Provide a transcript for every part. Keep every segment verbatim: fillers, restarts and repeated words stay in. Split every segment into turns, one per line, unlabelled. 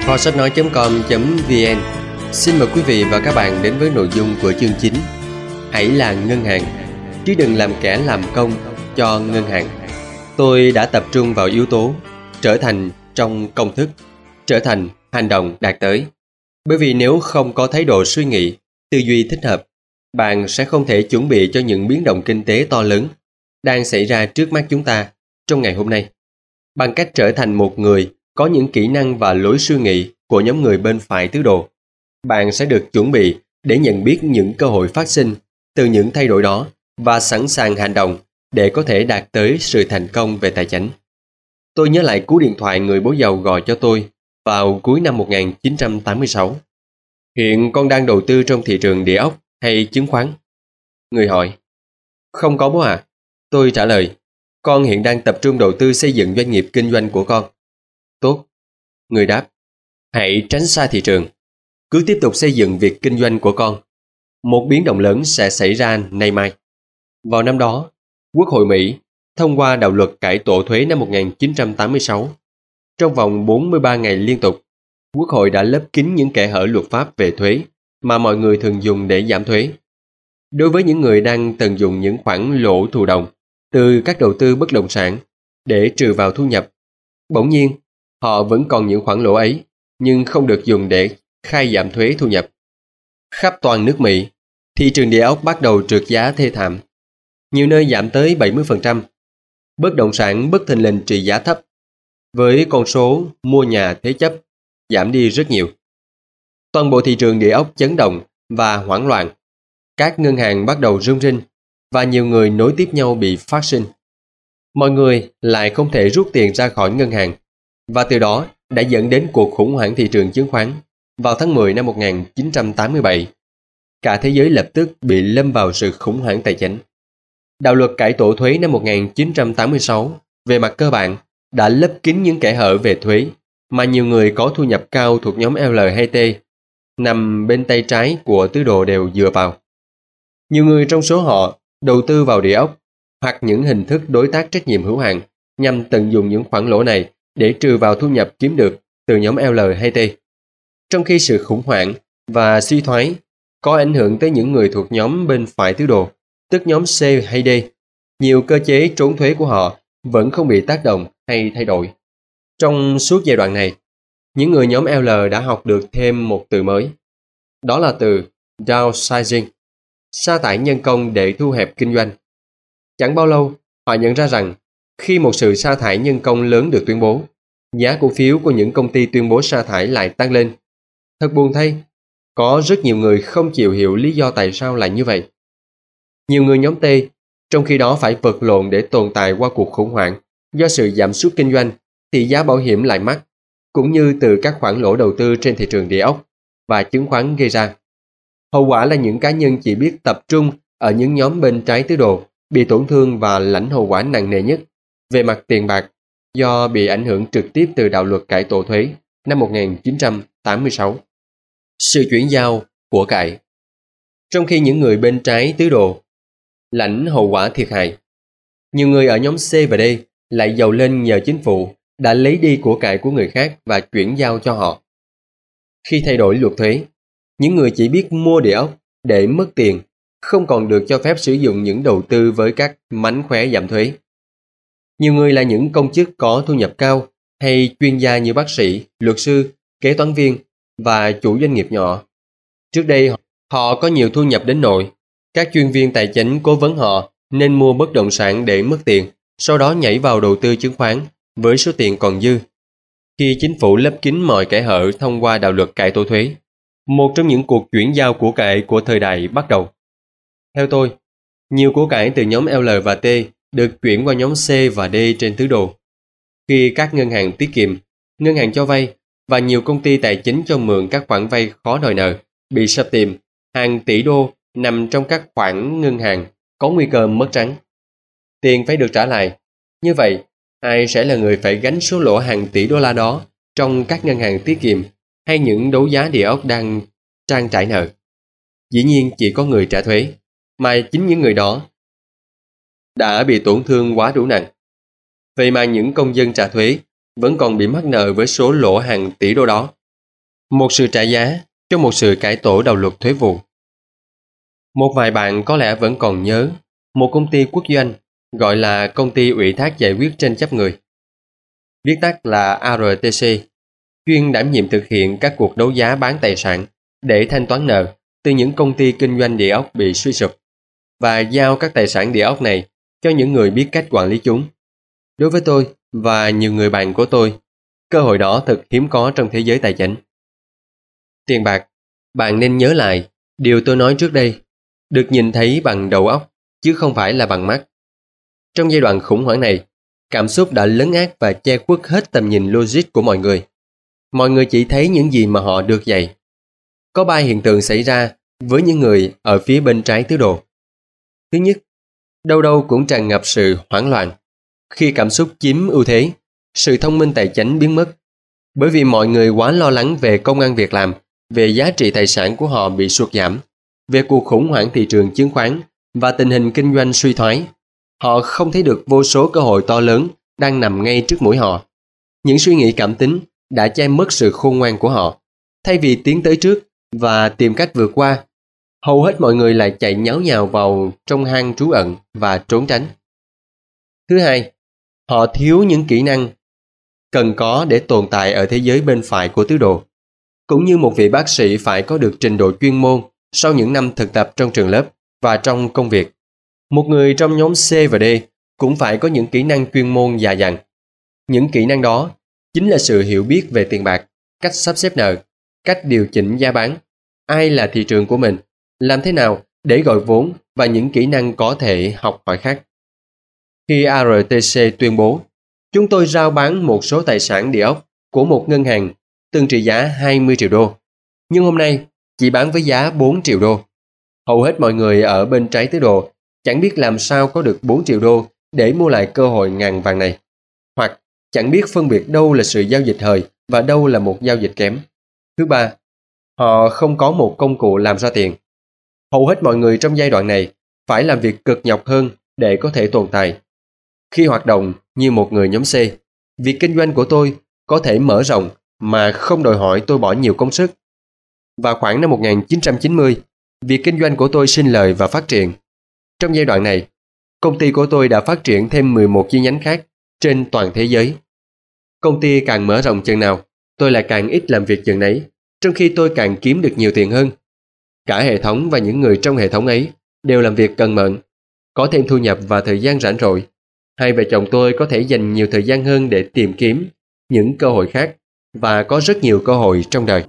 kho sách nói chấm com.vn xin mời quý vị và các bạn đến với nội dung của chương chín. Hãy là ngân hàng, chứ đừng làm kẻ làm công cho ngân hàng. Tôi đã tập trung vào yếu tố trở thành trong công thức, trở thành hành động đạt tới. Bởi vì nếu không có thái độ suy nghĩ, tư duy thích hợp, bạn sẽ không thể chuẩn bị cho những biến động kinh tế to lớn đang xảy ra trước mắt chúng ta trong ngày hôm nay. Bằng cách trở thành một người có những kỹ năng và lối suy nghĩ của nhóm người bên phải tứ đồ, bạn sẽ được chuẩn bị để nhận biết những cơ hội phát sinh từ những thay đổi đó và sẵn sàng hành động để có thể đạt tới sự thành công về tài chính. Tôi nhớ lại cú điện thoại người bố giàu gọi cho tôi vào cuối năm một nghìn chín trăm tám mươi sáu. Hiện con đang đầu tư trong thị trường địa ốc hay chứng khoán? Người hỏi. Không có bố ạ. Tôi trả lời. Con hiện đang tập trung đầu tư xây dựng doanh nghiệp kinh doanh của con. Tốt. Người đáp. Hãy tránh xa thị trường. Cứ tiếp tục xây dựng việc kinh doanh của con. Một biến động lớn sẽ xảy ra nay mai. Vào năm đó, Quốc hội Mỹ thông qua đạo luật cải tổ thuế năm một nghìn chín trăm tám mươi sáu. Trong vòng bốn mươi ba ngày liên tục, Quốc hội đã lấp kín những kẽ hở luật pháp về thuế mà mọi người thường dùng để giảm thuế. Đối với những người đang tận dụng những khoản lỗ thụ động từ các đầu tư bất động sản để trừ vào thu nhập, bỗng nhiên họ vẫn còn những khoản lỗ ấy nhưng không được dùng để khai giảm thuế thu nhập. Khắp toàn nước Mỹ, thị trường địa ốc bắt đầu trượt giá thê thảm. Nhiều nơi giảm tới bảy mươi phần trăm. Bất động sản bất thình lình trị giá thấp, với con số mua nhà thế chấp giảm đi rất nhiều. Toàn bộ thị trường địa ốc chấn động và hoảng loạn. Các ngân hàng bắt đầu rung rinh và nhiều người nối tiếp nhau bị phát sinh. Mọi người lại không thể rút tiền ra khỏi ngân hàng và từ đó đã dẫn đến cuộc khủng hoảng thị trường chứng khoán vào tháng mười năm một nghìn chín trăm tám mươi bảy. Cả thế giới lập tức bị lâm vào sự khủng hoảng tài chính. Đạo luật cải tổ thuế năm một nghìn chín trăm tám mươi sáu về mặt cơ bản đã lấp kín những kẽ hở về thuế mà nhiều người có thu nhập cao thuộc nhóm L hay T nằm bên tay trái của tứ đồ đều dựa vào. Nhiều người trong số họ đầu tư vào địa ốc hoặc những hình thức đối tác trách nhiệm hữu hạn nhằm tận dụng những khoản lỗ này để trừ vào thu nhập kiếm được từ nhóm L hay T. Trong khi sự khủng hoảng và suy thoái có ảnh hưởng tới những người thuộc nhóm bên phải tứ đồ, tức nhóm C hay D, nhiều cơ chế trốn thuế của họ vẫn không bị tác động hay thay đổi. Trong suốt giai đoạn này, những người nhóm L đã học được thêm một từ mới. Đó là từ downsizing, sa thải nhân công để thu hẹp kinh doanh. Chẳng bao lâu, họ nhận ra rằng khi một sự sa thải nhân công lớn được tuyên bố, giá cổ phiếu của những công ty tuyên bố sa thải lại tăng lên. Thật buồn thay, có rất nhiều người không chịu hiểu lý do tại sao lại như vậy. Nhiều người nhóm T, trong khi đó phải vật lộn để tồn tại qua cuộc khủng hoảng do sự giảm sút kinh doanh, tỷ giá bảo hiểm lại mắc, cũng như từ các khoản lỗ đầu tư trên thị trường địa ốc và chứng khoán gây ra. Hậu quả là những cá nhân chỉ biết tập trung ở những nhóm bên trái tứ đồ bị tổn thương và lãnh hậu quả nặng nề nhất về mặt tiền bạc do bị ảnh hưởng trực tiếp từ đạo luật cải tổ thuế năm một nghìn chín trăm tám mươi sáu. Sự chuyển giao của cải. Trong khi những người bên trái tứ đồ lãnh hậu quả thiệt hại, nhiều người ở nhóm C và D lại giàu lên nhờ chính phủ đã lấy đi của cải của người khác và chuyển giao cho họ. Khi thay đổi luật thuế, những người chỉ biết mua địa ốc để mất tiền không còn được cho phép sử dụng những đầu tư với các mánh khóe giảm thuế. Nhiều người là những công chức có thu nhập cao hay chuyên gia như bác sĩ, luật sư, kế toán viên và chủ doanh nghiệp nhỏ. Trước đây họ có nhiều thu nhập đến nỗi các chuyên viên tài chính cố vấn họ nên mua bất động sản để mất tiền, sau đó nhảy vào đầu tư chứng khoán với số tiền còn dư. Khi chính phủ lấp kín mọi kẽ hở thông qua đạo luật cải tổ thuế, một trong những cuộc chuyển giao của cải của thời đại bắt đầu. Theo tôi, nhiều của cải từ nhóm L và T được chuyển qua nhóm C và D trên tứ đồ. Khi các ngân hàng tiết kiệm, ngân hàng cho vay và nhiều công ty tài chính cho mượn các khoản vay khó đòi nợ bị sập tiệm, hàng tỷ đô nằm trong các khoản ngân hàng có nguy cơ mất trắng. Tiền phải được trả lại. Như vậy, ai sẽ là người phải gánh số lỗ hàng tỷ đô la đó trong các ngân hàng tiết kiệm hay những đấu giá địa ốc đang trang trải nợ? Dĩ nhiên chỉ có người trả thuế, mà chính những người đó đã bị tổn thương quá đủ nặng. Vậy mà những công dân trả thuế vẫn còn bị mắc nợ với số lỗ hàng tỷ đô đó. Một sự trả giá cho một sự cải tổ đạo luật thuế vụ. Một vài bạn có lẽ vẫn còn nhớ một công ty quốc doanh gọi là Công ty Ủy thác Giải quyết tranh chấp người, viết tắt là a rờ tê xê, chuyên đảm nhiệm thực hiện các cuộc đấu giá bán tài sản để thanh toán nợ từ những công ty kinh doanh địa ốc bị suy sụp và giao các tài sản địa ốc này cho những người biết cách quản lý chúng. Đối với tôi và nhiều người bạn của tôi, cơ hội đó thật hiếm có trong thế giới tài chính. Tiền bạc, bạn nên nhớ lại điều tôi nói trước đây, được nhìn thấy bằng đầu óc chứ không phải là bằng mắt. Trong giai đoạn khủng hoảng này, cảm xúc đã lấn át và che khuất hết tầm nhìn logic của mọi người. Mọi người chỉ thấy những gì mà họ được dạy. Có ba hiện tượng xảy ra với những người ở phía bên trái tứ đồ. Thứ nhất, đâu đâu cũng tràn ngập sự hoảng loạn. Khi cảm xúc chiếm ưu thế, sự thông minh tài chính biến mất. Bởi vì mọi người quá lo lắng về công ăn việc làm, về giá trị tài sản của họ bị sụt giảm, về cuộc khủng hoảng thị trường chứng khoán và tình hình kinh doanh suy thoái. Họ không thấy được vô số cơ hội to lớn đang nằm ngay trước mũi họ. Những suy nghĩ cảm tính đã che mất sự khôn ngoan của họ. Thay vì tiến tới trước và tìm cách vượt qua, hầu hết mọi người lại chạy nháo nhào vào trong hang trú ẩn và trốn tránh. Thứ hai, họ thiếu những kỹ năng cần có để tồn tại ở thế giới bên phải của tứ đồ. Cũng như một vị bác sĩ phải có được trình độ chuyên môn sau những năm thực tập trong trường lớp và trong công việc, một người trong nhóm C và D cũng phải có những kỹ năng chuyên môn dà dặn. Những kỹ năng đó chính là sự hiểu biết về tiền bạc, cách sắp xếp nợ, cách điều chỉnh giá bán, ai là thị trường của mình, làm thế nào để gọi vốn và những kỹ năng có thể học hỏi khác. Khi a rờ tê xê tuyên bố, chúng tôi rao bán một số tài sản địa ốc của một ngân hàng tương trị giá hai mươi triệu đô, nhưng hôm nay chỉ bán với giá bốn triệu đô. Hầu hết mọi người ở bên trái tứ đồ chẳng biết làm sao có được bốn triệu đô để mua lại cơ hội ngàn vàng này, hoặc chẳng biết phân biệt đâu là sự giao dịch hời và đâu là một giao dịch kém. Thứ ba, họ không có một công cụ làm ra tiền. Hầu hết mọi người trong giai đoạn này phải làm việc cực nhọc hơn để có thể tồn tại. Khi hoạt động như một người nhóm C, việc kinh doanh của tôi có thể mở rộng mà không đòi hỏi tôi bỏ nhiều công sức. Và khoảng năm một nghìn chín trăm chín mươi, việc kinh doanh của tôi sinh lời và phát triển. Trong giai đoạn này, công ty của tôi đã phát triển thêm mười một chi nhánh khác trên toàn thế giới. Công ty càng mở rộng chừng nào, tôi lại càng ít làm việc chừng nấy, trong khi tôi càng kiếm được nhiều tiền hơn. Cả hệ thống và những người trong hệ thống ấy đều làm việc cần mẫn, có thêm thu nhập và thời gian rảnh rỗi. Hai vợ chồng tôi có thể dành nhiều thời gian hơn để tìm kiếm những cơ hội khác và có rất nhiều cơ hội trong đời.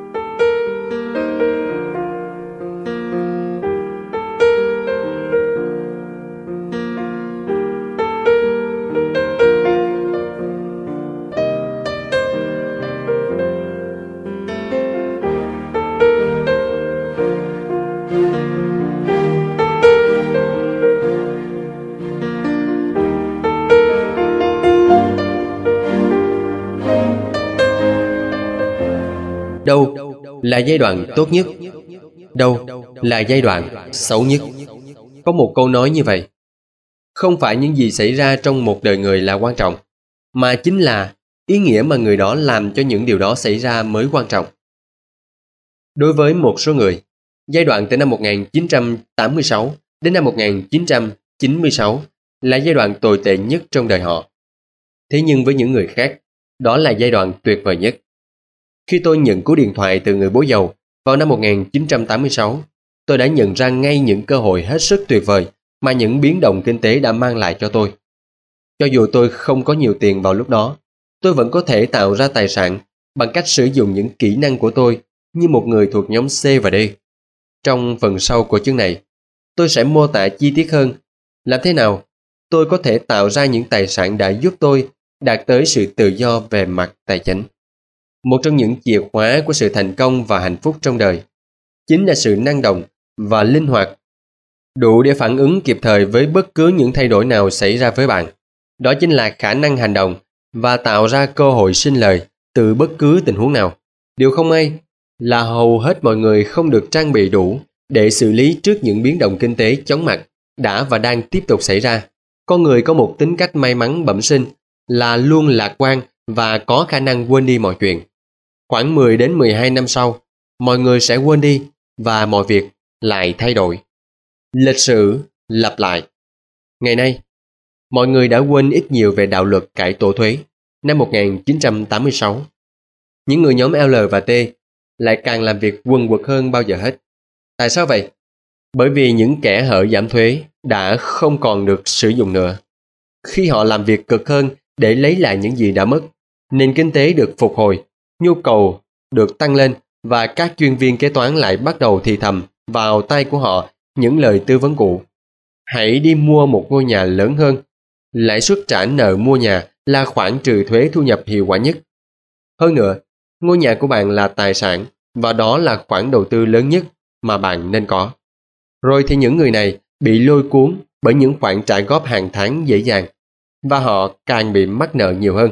Đâu là giai đoạn tốt nhất? Đâu là giai đoạn xấu nhất? Có một câu nói như vậy: không phải những gì xảy ra trong một đời người là quan trọng, mà chính là ý nghĩa mà người đó làm cho những điều đó xảy ra mới quan trọng. Đối với một số người, giai đoạn từ năm một nghìn chín trăm tám mươi sáu đến năm một nghìn chín trăm chín mươi sáu là giai đoạn tồi tệ nhất trong đời họ. Thế nhưng với những người khác, đó là giai đoạn tuyệt vời nhất. Khi tôi nhận cú điện thoại từ người bố giàu vào năm một nghìn chín trăm tám mươi sáu, tôi đã nhận ra ngay những cơ hội hết sức tuyệt vời mà những biến động kinh tế đã mang lại cho tôi. Cho dù tôi không có nhiều tiền vào lúc đó, tôi vẫn có thể tạo ra tài sản bằng cách sử dụng những kỹ năng của tôi như một người thuộc nhóm C và D. Trong phần sau của chương này, tôi sẽ mô tả chi tiết hơn làm thế nào tôi có thể tạo ra những tài sản đã giúp tôi đạt tới sự tự do về mặt tài chính. Một trong những chìa khóa của sự thành công và hạnh phúc trong đời chính là sự năng động và linh hoạt, đủ để phản ứng kịp thời với bất cứ những thay đổi nào xảy ra với bạn. Đó chính là khả năng hành động và tạo ra cơ hội sinh lời từ bất cứ tình huống nào. Điều không may là hầu hết mọi người không được trang bị đủ để xử lý trước những biến động kinh tế chóng mặt đã và đang tiếp tục xảy ra. Con người có một tính cách may mắn bẩm sinh là luôn lạc quan và có khả năng quên đi mọi chuyện. Khoảng mười đến mười hai năm sau, mọi người sẽ quên đi và mọi việc lại thay đổi. Lịch sử lặp lại. Ngày nay, mọi người đã quên ít nhiều về đạo luật cải tổ thuế năm một nghìn chín trăm tám mươi sáu. Những người nhóm L và T lại càng làm việc quần quật hơn bao giờ hết. Tại sao vậy? Bởi vì những kẻ hở giảm thuế đã không còn được sử dụng nữa. Khi họ làm việc cực hơn để lấy lại những gì đã mất, nền kinh tế được phục hồi, nhu cầu được tăng lên và các chuyên viên kế toán lại bắt đầu thì thầm vào tai của họ những lời tư vấn cũ. Hãy đi mua một ngôi nhà lớn hơn. Lãi suất trả nợ mua nhà là khoản trừ thuế thu nhập hiệu quả nhất. Hơn nữa, ngôi nhà của bạn là tài sản và đó là khoản đầu tư lớn nhất mà bạn nên có. Rồi thì những người này bị lôi cuốn bởi những khoản trả góp hàng tháng dễ dàng và họ càng bị mắc nợ nhiều hơn.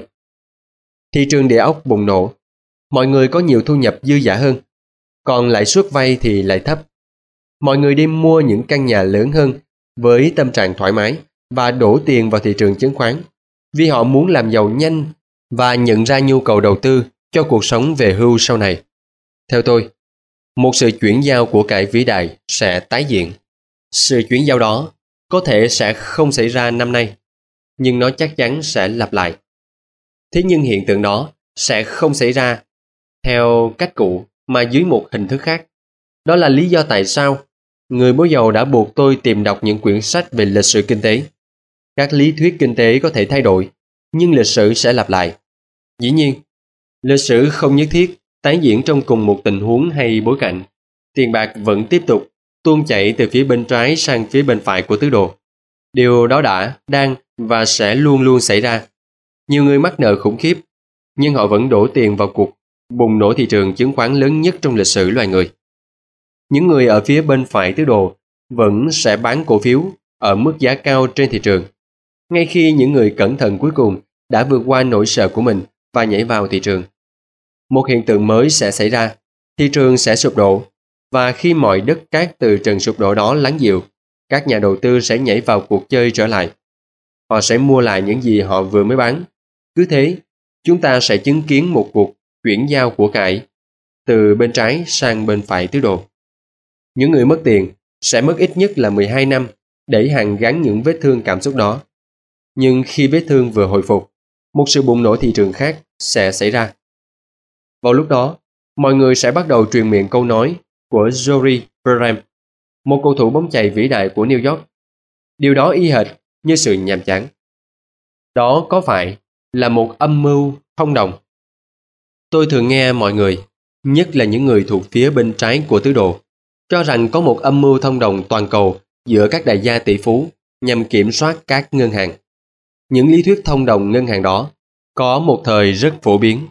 Thị trường địa ốc bùng nổ, mọi người có nhiều thu nhập dư dả hơn, còn lãi suất vay thì lại thấp. Mọi người đi mua những căn nhà lớn hơn với tâm trạng thoải mái và đổ tiền vào thị trường chứng khoán vì họ muốn làm giàu nhanh và nhận ra nhu cầu đầu tư cho cuộc sống về hưu sau này. Theo tôi, một sự chuyển giao của cải vĩ đại sẽ tái diễn. Sự chuyển giao đó có thể sẽ không xảy ra năm nay, nhưng nó chắc chắn sẽ lặp lại. Thế nhưng hiện tượng đó sẽ không xảy ra theo cách cũ mà dưới một hình thức khác. Đó là lý do tại sao người bố giàu đã buộc tôi tìm đọc những quyển sách về lịch sử kinh tế. Các lý thuyết kinh tế có thể thay đổi, nhưng lịch sử sẽ lặp lại. Dĩ nhiên, lịch sử không nhất thiết tái diễn trong cùng một tình huống hay bối cảnh. Tiền bạc vẫn tiếp tục tuôn chảy từ phía bên trái sang phía bên phải của tứ đồ. Điều đó đã, đang và sẽ luôn luôn xảy ra. Nhiều người mắc nợ khủng khiếp, nhưng họ vẫn đổ tiền vào cuộc bùng nổ thị trường chứng khoán lớn nhất trong lịch sử loài người. Những người ở phía bên phải tứ đồ vẫn sẽ bán cổ phiếu ở mức giá cao trên thị trường, ngay khi những người cẩn thận cuối cùng đã vượt qua nỗi sợ của mình và nhảy vào thị trường. Một hiện tượng mới sẽ xảy ra, thị trường sẽ sụp đổ, và khi mọi đất cát từ trận sụp đổ đó lắng dịu, các nhà đầu tư sẽ nhảy vào cuộc chơi trở lại. Họ sẽ mua lại những gì họ vừa mới bán. Cứ thế, chúng ta sẽ chứng kiến một cuộc chuyển giao của cải từ bên trái sang bên phải tứ đồ. Những người mất tiền sẽ mất ít nhất là mười hai năm để hàn gắn những vết thương cảm xúc đó. Nhưng khi vết thương vừa hồi phục, một sự bùng nổ thị trường khác sẽ xảy ra. Vào lúc đó, mọi người sẽ bắt đầu truyền miệng câu nói của Jory Perham, một cầu thủ bóng chày vĩ đại của New York. Điều đó y hệt như sự nhàm chán. Đó có phải là một âm mưu thông đồng? Tôi thường nghe mọi người, nhất là những người thuộc phía bên trái của tứ đồ, cho rằng có một âm mưu thông đồng toàn cầu giữa các đại gia tỷ phú nhằm kiểm soát các ngân hàng. Những lý thuyết thông đồng ngân hàng đó có một thời rất phổ biến.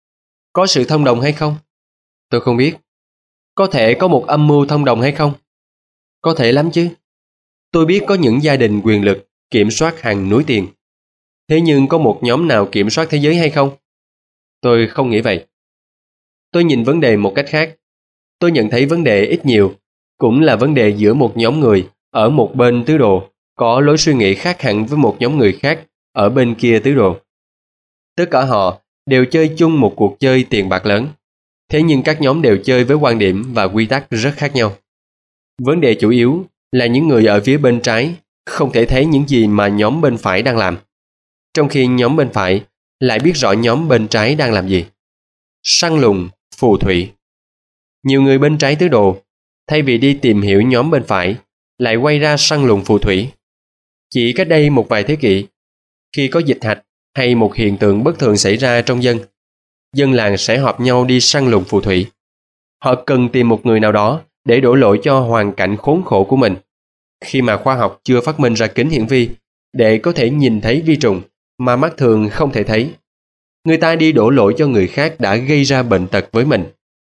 Có sự thông đồng hay không? Tôi không biết. Có thể có một âm mưu thông đồng hay không? Có thể lắm chứ. Tôi biết có những gia đình quyền lực kiểm soát hàng núi tiền. Thế nhưng có một nhóm nào kiểm soát thế giới hay không? Tôi không nghĩ vậy. Tôi nhìn vấn đề một cách khác. Tôi nhận thấy vấn đề ít nhiều cũng là vấn đề giữa một nhóm người ở một bên tứ đồ có lối suy nghĩ khác hẳn với một nhóm người khác ở bên kia tứ đồ. Tất cả họ đều chơi chung một cuộc chơi tiền bạc lớn. Thế nhưng các nhóm đều chơi với quan điểm và quy tắc rất khác nhau. Vấn đề chủ yếu là những người ở phía bên trái không thể thấy những gì mà nhóm bên phải đang làm, trong khi nhóm bên phải lại biết rõ nhóm bên trái đang làm gì. Săn lùng, phù thủy. Nhiều người bên trái tứ đồ, thay vì đi tìm hiểu nhóm bên phải, lại quay ra săn lùng phù thủy. Chỉ cách đây một vài thế kỷ, khi có dịch hạch hay một hiện tượng bất thường xảy ra trong dân, dân làng sẽ họp nhau đi săn lùng phù thủy. Họ cần tìm một người nào đó để đổ lỗi cho hoàn cảnh khốn khổ của mình. Khi mà khoa học chưa phát minh ra kính hiển vi để có thể nhìn thấy vi trùng mà mắt thường không thể thấy, người ta đi đổ lỗi cho người khác đã gây ra bệnh tật với mình.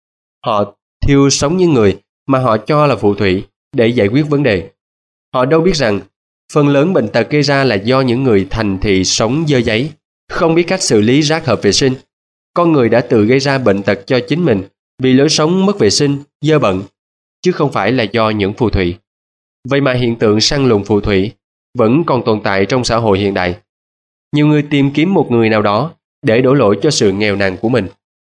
Họ thiêu sống những người mà họ cho là phù thủy để giải quyết vấn đề. Họ đâu biết rằng phần lớn bệnh tật gây ra là do những người thành thị sống dơ giấy, không biết cách xử lý rác hợp vệ sinh. Con người đã tự gây ra bệnh tật cho chính mình vì lối sống mất vệ sinh, dơ bẩn, chứ không phải là do những phù thủy. Vậy mà hiện tượng săn lùng phù thủy vẫn còn tồn tại trong xã hội hiện đại. Nhiều người tìm kiếm một người nào đó để đổ lỗi cho sự nghèo nàn của mình.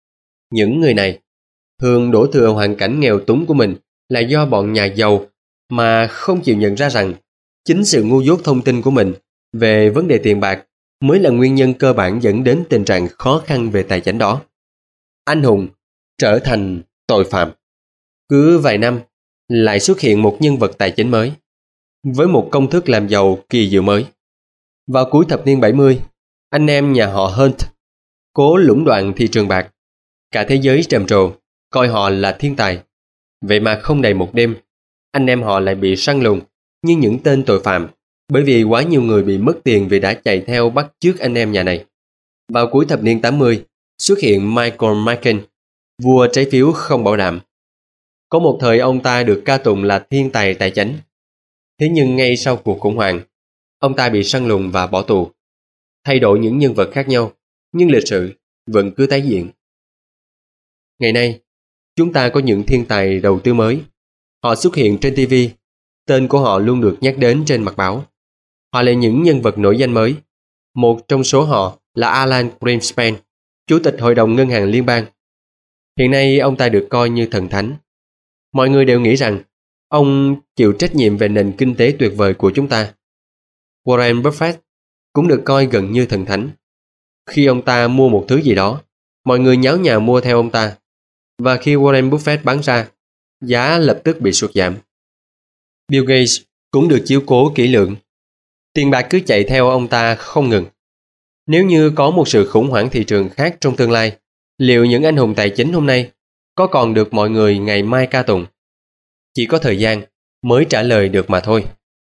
Những người này thường đổ thừa hoàn cảnh nghèo túng của mình là do bọn nhà giàu mà không chịu nhận ra rằng chính sự ngu dốt thông tin của mình về vấn đề tiền bạc mới là nguyên nhân cơ bản dẫn đến tình trạng khó khăn về tài chính đó. Anh hùng trở thành tội phạm. Cứ vài năm lại xuất hiện một nhân vật tài chính mới với một công thức làm giàu kỳ diệu mới. Vào cuối thập niên bảy mươi, anh em nhà họ Hunt cố lũng đoạn thị trường bạc. Cả thế giới trầm trồ, coi họ là thiên tài. Vậy mà không đầy một đêm, anh em họ lại bị săn lùng như những tên tội phạm, bởi vì quá nhiều người bị mất tiền vì đã chạy theo bắt chước anh em nhà này. Vào cuối thập niên tám mươi, xuất hiện Michael Marken, vua trái phiếu không bảo đảm. Có một thời ông ta được ca tụng là thiên tài tài chính. Thế nhưng ngay sau cuộc khủng hoảng, ông ta bị săn lùng và bỏ tù. Thay đổi những nhân vật khác nhau, nhưng lịch sử vẫn cứ tái diễn. Ngày nay, chúng ta có những thiên tài đầu tư mới. Họ xuất hiện trên ti vi, tên của họ luôn được nhắc đến trên mặt báo. Họ là những nhân vật nổi danh mới. Một trong số họ là Alan Greenspan, Chủ tịch Hội đồng Ngân hàng Liên bang. Hiện nay ông ta được coi như thần thánh. Mọi người đều nghĩ rằng ông chịu trách nhiệm về nền kinh tế tuyệt vời của chúng ta. Warren Buffett cũng được coi gần như thần thánh. Khi ông ta mua một thứ gì đó, mọi người nháo nhào mua theo ông ta. Và khi Warren Buffett bán ra, giá lập tức bị sụt giảm. Bill Gates cũng được chiếu cố kỹ lưỡng. Tiền bạc cứ chạy theo ông ta không ngừng. Nếu như có một sự khủng hoảng thị trường khác trong tương lai, liệu những anh hùng tài chính hôm nay có còn được mọi người ngày mai ca tụng? Chỉ có thời gian mới trả lời được mà thôi.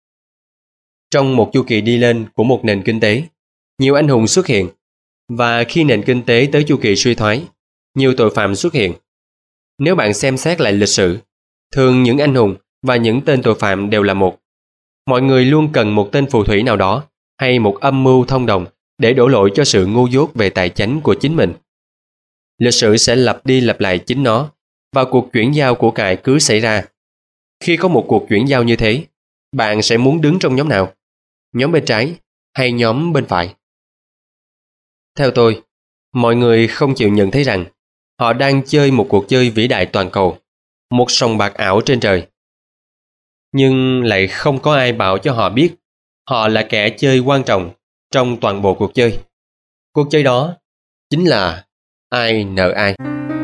Trong một chu kỳ đi lên của một nền kinh tế, nhiều anh hùng xuất hiện. Và khi nền kinh tế tới chu kỳ suy thoái, nhiều tội phạm xuất hiện. Nếu bạn xem xét lại lịch sử, thường những anh hùng và những tên tội phạm đều là một. Mọi người luôn cần một tên phù thủy nào đó hay một âm mưu thông đồng để đổ lỗi cho sự ngu dốt về tài chính của chính mình. Lịch sử sẽ lặp đi lặp lại chính nó và cuộc chuyển giao của cải cứ xảy ra. Khi có một cuộc chuyển giao như thế, bạn sẽ muốn đứng trong nhóm nào? Nhóm bên trái hay nhóm bên phải? Theo tôi, mọi người không chịu nhận thấy rằng họ đang chơi một cuộc chơi vĩ đại toàn cầu, một sòng bạc ảo trên trời. Nhưng lại không có ai bảo cho họ biết họ là kẻ chơi quan trọng trong toàn bộ cuộc chơi. Cuộc chơi đó chính là ai nợ ai.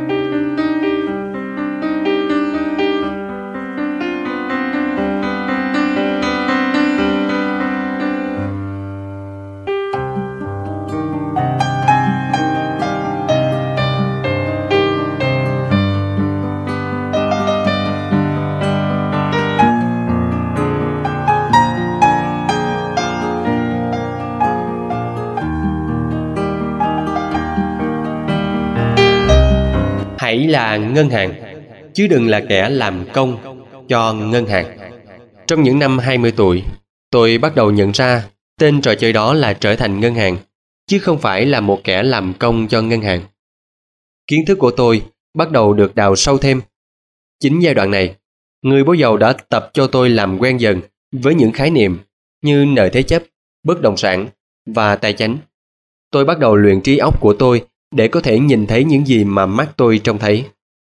Hãy là ngân hàng, chứ đừng là kẻ làm công cho ngân hàng. Trong những năm hai mươi tuổi, tôi bắt đầu nhận ra tên trò chơi đó là trở thành ngân hàng, chứ không phải là một kẻ làm công cho ngân hàng. Kiến thức của tôi bắt đầu được đào sâu thêm. Chính giai đoạn này, người bố giàu đã tập cho tôi làm quen dần với những khái niệm như nợ thế chấp, bất động sản và tài chính. Tôi bắt đầu luyện trí óc của tôi để có thể nhìn thấy những gì mà mắt tôi trông thấy.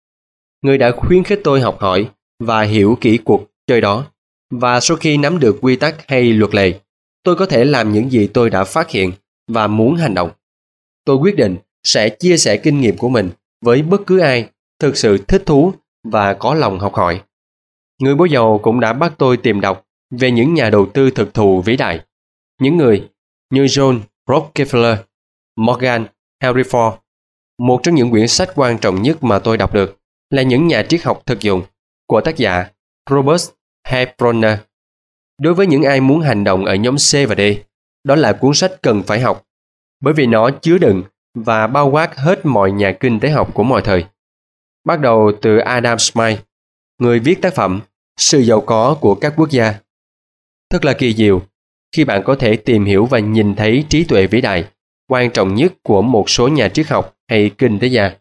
Người đã khuyến khích tôi học hỏi và hiểu kỹ cuộc chơi đó, và sau khi nắm được quy tắc hay luật lệ, tôi có thể làm những gì tôi đã phát hiện và muốn hành động. Tôi quyết định sẽ chia sẻ kinh nghiệm của mình với bất cứ ai thực sự thích thú và có lòng học hỏi. Người bố giàu cũng đã bắt tôi tìm đọc về những nhà đầu tư thực thụ vĩ đại, những người như John Rockefeller, Morgan Henry Ford. Một trong những quyển sách quan trọng nhất mà tôi đọc được là Những nhà triết học thực dụng của tác giả Robert H. Bronner. Đối với những ai muốn hành động ở nhóm C và D, đó là cuốn sách cần phải học, bởi vì nó chứa đựng và bao quát hết mọi nhà kinh tế học của mọi thời. Bắt đầu từ Adam Smith, người viết tác phẩm Sự giàu có của các quốc gia. Thật là kỳ diệu khi bạn có thể tìm hiểu và nhìn thấy trí tuệ vĩ đại, quan trọng nhất của một số nhà triết học hay kinh tế gia.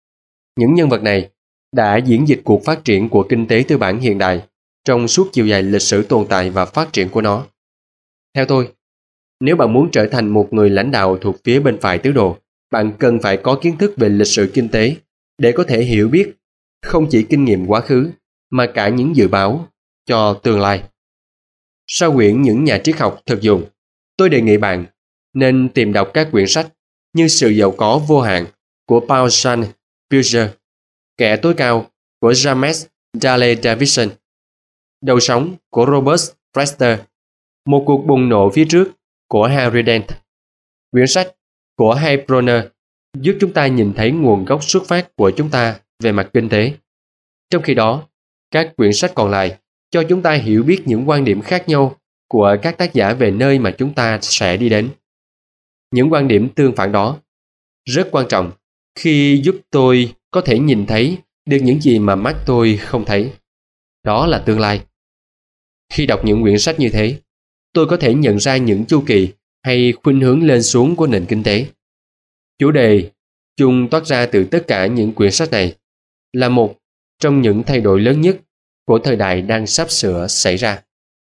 Những nhân vật này đã diễn dịch cuộc phát triển của kinh tế tư bản hiện đại trong suốt chiều dài lịch sử tồn tại và phát triển của nó. Theo tôi, nếu bạn muốn trở thành một người lãnh đạo thuộc phía bên phải tứ đồ, bạn cần phải có kiến thức về lịch sử kinh tế để có thể hiểu biết không chỉ kinh nghiệm quá khứ mà cả những dự báo cho tương lai. Sau quyển Những nhà triết học thực dụng, tôi đề nghị bạn nên tìm đọc các quyển sách như Sự giàu có vô hạn của Paul Jean Piaget, Kẻ tối cao của James Dale Davidson, Đầu sống của Robert Frester, Một cuộc bùng nổ phía trước của Harry Dent. Quyển sách của Hay Bronner giúp chúng ta nhìn thấy nguồn gốc xuất phát của chúng ta về mặt kinh tế. Trong khi đó, các quyển sách còn lại cho chúng ta hiểu biết những quan điểm khác nhau của các tác giả về nơi mà chúng ta sẽ đi đến. Những quan điểm tương phản đó rất quan trọng khi giúp tôi có thể nhìn thấy được những gì mà mắt tôi không thấy. Đó là tương lai. Khi đọc những quyển sách như thế, tôi có thể nhận ra những chu kỳ hay khuynh hướng lên xuống của nền kinh tế. Chủ đề chung toát ra từ tất cả những quyển sách này là một trong những thay đổi lớn nhất của thời đại đang sắp sửa xảy ra.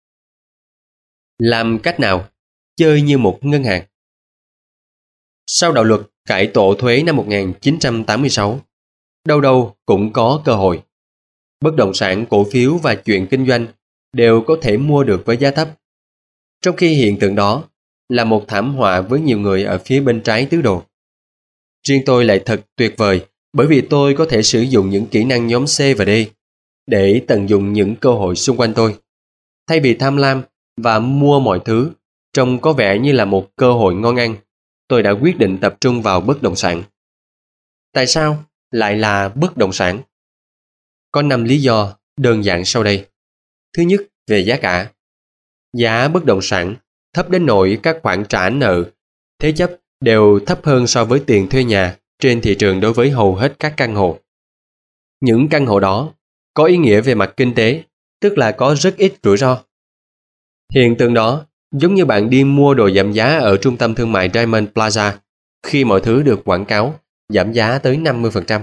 Làm cách nào chơi như một ngân hàng? Sau đạo luật cải tổ thuế năm một nghìn chín trăm tám mươi sáu, đâu đâu cũng có cơ hội. Bất động sản, cổ phiếu và chuyện kinh doanh đều có thể mua được với giá thấp. Trong khi hiện tượng đó là một thảm họa với nhiều người ở phía bên trái tứ đồ. Riêng tôi lại thật tuyệt vời bởi vì tôi có thể sử dụng những kỹ năng nhóm C và D để tận dụng những cơ hội xung quanh tôi. Thay vì tham lam và mua mọi thứ trông có vẻ như là một cơ hội ngon ăn, tôi đã quyết định tập trung vào bất động sản. Tại sao lại là bất động sản? Có năm lý do đơn giản sau đây. Thứ nhất, về giá cả. Giá bất động sản thấp đến nỗi các khoản trả nợ, thế chấp đều thấp hơn so với tiền thuê nhà trên thị trường đối với hầu hết các căn hộ. Những căn hộ đó có ý nghĩa về mặt kinh tế, tức là có rất ít rủi ro. Hiện tượng đó giống như bạn đi mua đồ giảm giá ở trung tâm thương mại Diamond Plaza khi mọi thứ được quảng cáo giảm giá tới năm mươi phần trăm.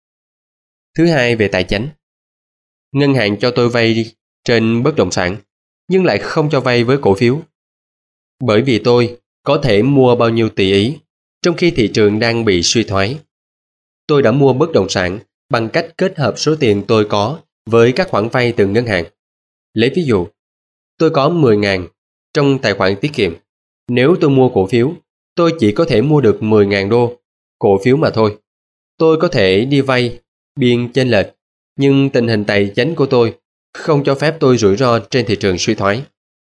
Thứ hai, về tài chính. Ngân hàng cho tôi vay trên bất động sản, nhưng lại không cho vay với cổ phiếu. Bởi vì tôi có thể mua bao nhiêu tỷ Ý, trong khi thị trường đang bị suy thoái. Tôi đã mua bất động sản bằng cách kết hợp số tiền tôi có với các khoản vay từ ngân hàng. Lấy ví dụ, tôi có mười nghìn trong tài khoản tiết kiệm. Nếu tôi mua cổ phiếu, tôi chỉ có thể mua được mười nghìn đô cổ phiếu mà thôi. Tôi có thể đi vay biên chênh lệch, nhưng tình hình tài chính của tôi không cho phép tôi rủi ro trên thị trường suy thoái.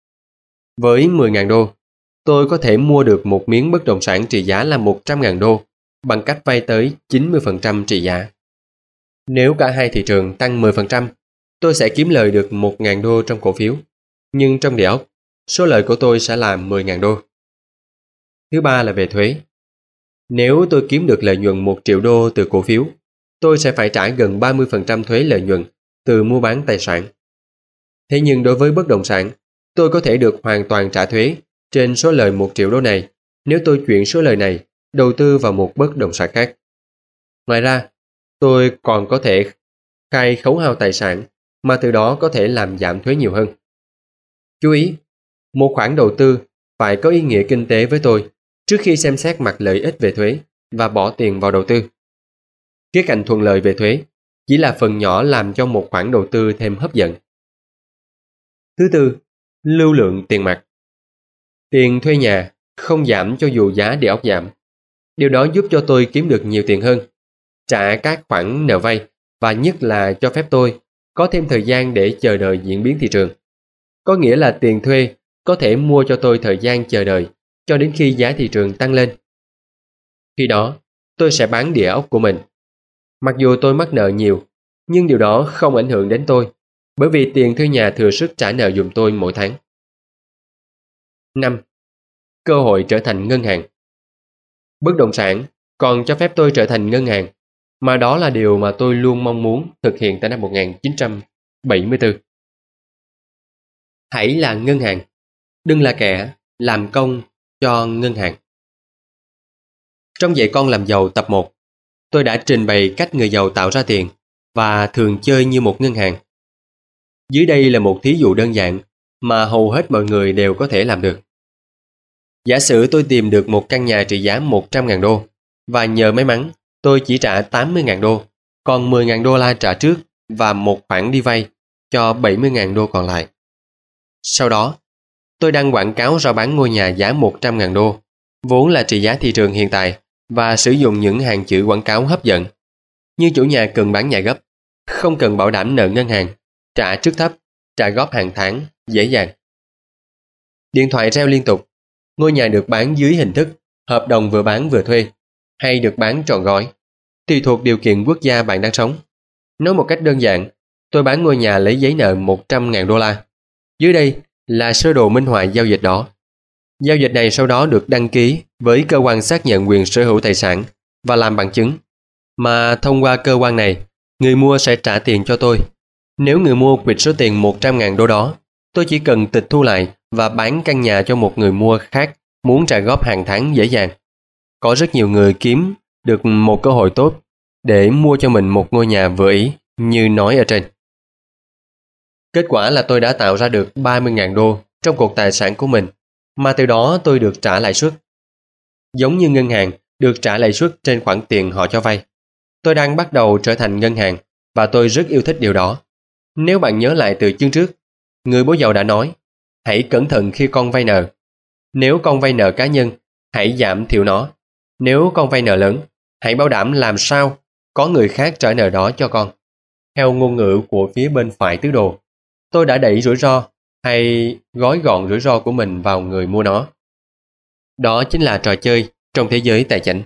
Với mười nghìn đô, tôi có thể mua được một miếng bất động sản trị giá là một trăm nghìn đô bằng cách vay tới chín mươi phần trăm trị giá. Nếu cả hai thị trường tăng mười phần trăm, tôi sẽ kiếm lời được một nghìn đô trong cổ phiếu, nhưng trong địa ốc, số lợi của tôi sẽ là mười nghìn đô. Thứ ba là về thuế. Nếu tôi kiếm được lợi nhuận một triệu đô từ cổ phiếu, tôi sẽ phải trả gần ba mươi phần trăm thuế lợi nhuận từ mua bán tài sản. Thế nhưng đối với bất động sản, tôi có thể được hoàn toàn trả thuế trên số lời một triệu đô này nếu tôi chuyển số lời này đầu tư vào một bất động sản khác. Ngoài ra, tôi còn có thể khai khấu hao tài sản mà từ đó có thể làm giảm thuế nhiều hơn. Chú ý, một khoản đầu tư phải có ý nghĩa kinh tế với tôi trước khi xem xét mặt lợi ích về thuế và bỏ tiền vào đầu tư. Khía cạnh thuận lợi về thuế chỉ là phần nhỏ làm cho một khoản đầu tư thêm hấp dẫn. Thứ tư, lưu lượng tiền mặt. Tiền thuê nhà không giảm cho dù giá địa ốc giảm. Điều đó giúp cho tôi kiếm được nhiều tiền hơn, trả các khoản nợ vay và nhất là cho phép tôi có thêm thời gian để chờ đợi diễn biến thị trường. Có nghĩa là tiền thuê có thể mua cho tôi thời gian chờ đợi cho đến khi giá thị trường tăng lên. Khi đó, tôi sẽ bán địa ốc của mình. Mặc dù tôi mắc nợ nhiều, nhưng điều đó không ảnh hưởng đến tôi, bởi vì tiền thuê nhà thừa sức trả nợ giùm tôi mỗi tháng. năm. Cơ hội trở thành ngân hàng. Bất động sản còn cho phép tôi trở thành ngân hàng, mà đó là điều mà tôi luôn mong muốn thực hiện tới năm một nghìn chín trăm bảy mươi tư. Hãy là ngân hàng, đừng là kẻ làm công cho ngân hàng. Trong Dạy Con Làm Giàu tập một, tôi đã trình bày cách người giàu tạo ra tiền và thường chơi như một ngân hàng. Dưới đây là một thí dụ đơn giản mà hầu hết mọi người đều có thể làm được. Giả sử tôi tìm được một căn nhà trị giá một trăm nghìn đô và nhờ may mắn tôi chỉ trả tám mươi nghìn đô còn mười nghìn đô la trả trước và một khoản đi vay cho bảy mươi nghìn đô còn lại. Sau đó, tôi đăng quảng cáo rao bán ngôi nhà giá một trăm nghìn đô, vốn là trị giá thị trường hiện tại, và sử dụng những hàng chữ quảng cáo hấp dẫn. Như chủ nhà cần bán nhà gấp, không cần bảo đảm nợ ngân hàng, trả trước thấp, trả góp hàng tháng, dễ dàng. Điện thoại reo liên tục. Ngôi nhà được bán dưới hình thức hợp đồng vừa bán vừa thuê, hay được bán trọn gói, tùy thuộc điều kiện quốc gia bạn đang sống. Nói một cách đơn giản, tôi bán ngôi nhà lấy giấy nợ một trăm nghìn đô la. Dưới đây là sơ đồ minh họa giao dịch đó. Giao dịch này sau đó được đăng ký với cơ quan xác nhận quyền sở hữu tài sản và làm bằng chứng, mà thông qua cơ quan này, người mua sẽ trả tiền cho tôi. Nếu người mua quỵt số tiền một trăm nghìn đô đó, tôi chỉ cần tịch thu lại và bán căn nhà cho một người mua khác muốn trả góp hàng tháng dễ dàng. Có rất nhiều người kiếm được một cơ hội tốt để mua cho mình một ngôi nhà vừa ý như nói ở trên. Kết quả là tôi đã tạo ra được ba mươi nghìn đô trong cuộc tài sản của mình, mà từ đó tôi được trả lãi suất. Giống như ngân hàng được trả lãi suất trên khoản tiền họ cho vay. Tôi đang bắt đầu trở thành ngân hàng và tôi rất yêu thích điều đó. Nếu bạn nhớ lại từ chương trước, người bố giàu đã nói, hãy cẩn thận khi con vay nợ. Nếu con vay nợ cá nhân, hãy giảm thiểu nó. Nếu con vay nợ lớn, hãy bảo đảm làm sao có người khác trả nợ đó cho con. Theo ngôn ngữ của phía bên phải tứ đồ, tôi đã đẩy rủi ro hay gói gọn rủi ro của mình vào người mua nó. Đó chính là trò chơi trong thế giới tài chính.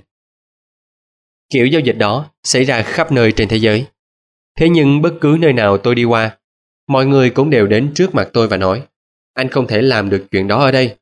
Kiểu giao dịch đó xảy ra khắp nơi trên thế giới. Thế nhưng bất cứ nơi nào tôi đi qua, mọi người cũng đều đến trước mặt tôi và nói, anh không thể làm được chuyện đó ở đây.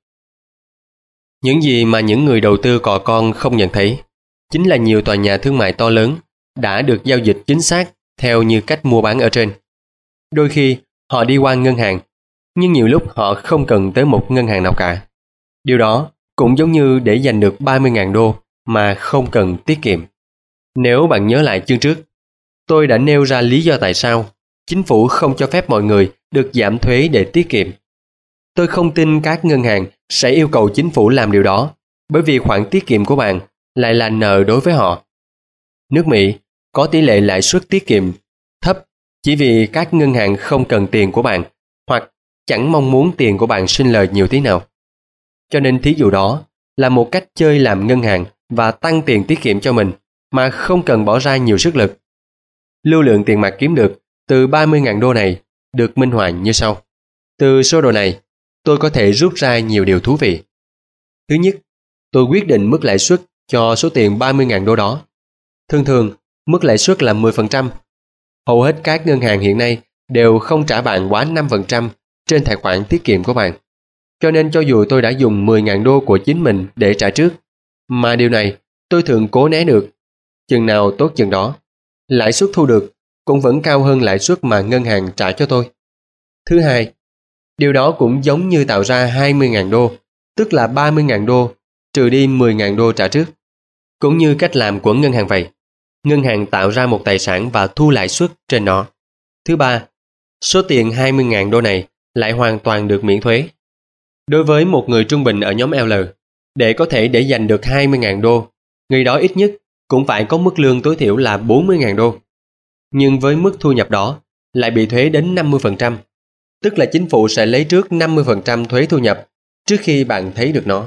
Những gì mà những người đầu tư cò con không nhận thấy chính là nhiều tòa nhà thương mại to lớn đã được giao dịch chính xác theo như cách mua bán ở trên. Đôi khi họ đi qua ngân hàng, nhưng nhiều lúc họ không cần tới một ngân hàng nào cả. Điều đó cũng giống như để giành được ba mươi nghìn đô mà không cần tiết kiệm. Nếu bạn nhớ lại chương trước, tôi đã nêu ra lý do tại sao chính phủ không cho phép mọi người được giảm thuế để tiết kiệm. Tôi không tin các ngân hàng sẽ yêu cầu chính phủ làm điều đó, bởi vì khoản tiết kiệm của bạn lại là nợ đối với họ. Nước Mỹ có tỷ lệ lãi suất tiết kiệm thấp chỉ vì các ngân hàng không cần tiền của bạn hoặc chẳng mong muốn tiền của bạn sinh lời nhiều tí nào. Cho nên thí dụ đó là một cách chơi làm ngân hàng và tăng tiền tiết kiệm cho mình mà không cần bỏ ra nhiều sức lực. Lưu lượng tiền mặt kiếm được từ ba mươi nghìn đô này được minh họa như sau. Từ số đồ này, tôi có thể rút ra nhiều điều thú vị. Thứ nhất, tôi quyết định mức lãi suất cho số tiền ba mươi nghìn đô đó. Thường thường, mức lãi suất là mười phần trăm. Hầu hết các ngân hàng hiện nay đều không trả bạn quá năm phần trăm trên tài khoản tiết kiệm của bạn. Cho nên cho dù tôi đã dùng mười nghìn đô của chính mình để trả trước, mà điều này tôi thường cố né được, chừng nào tốt chừng đó. Lãi suất thu được cũng vẫn cao hơn lãi suất mà ngân hàng trả cho tôi. Thứ hai, điều đó cũng giống như tạo ra hai mươi nghìn đô, tức là ba mươi nghìn đô, trừ đi mười nghìn đô trả trước. Cũng như cách làm của ngân hàng vậy. Ngân hàng tạo ra một tài sản và thu lãi suất trên nó. Thứ ba, số tiền hai mươi nghìn đô này lại hoàn toàn được miễn thuế. Đối với một người trung bình ở nhóm L, để có thể để dành được hai mươi nghìn đô, người đó ít nhất cũng phải có mức lương tối thiểu là bốn mươi nghìn đô. Nhưng với mức thu nhập đó lại bị thuế đến năm mươi phần trăm, tức là chính phủ sẽ lấy trước năm mươi phần trăm thuế thu nhập trước khi bạn thấy được nó.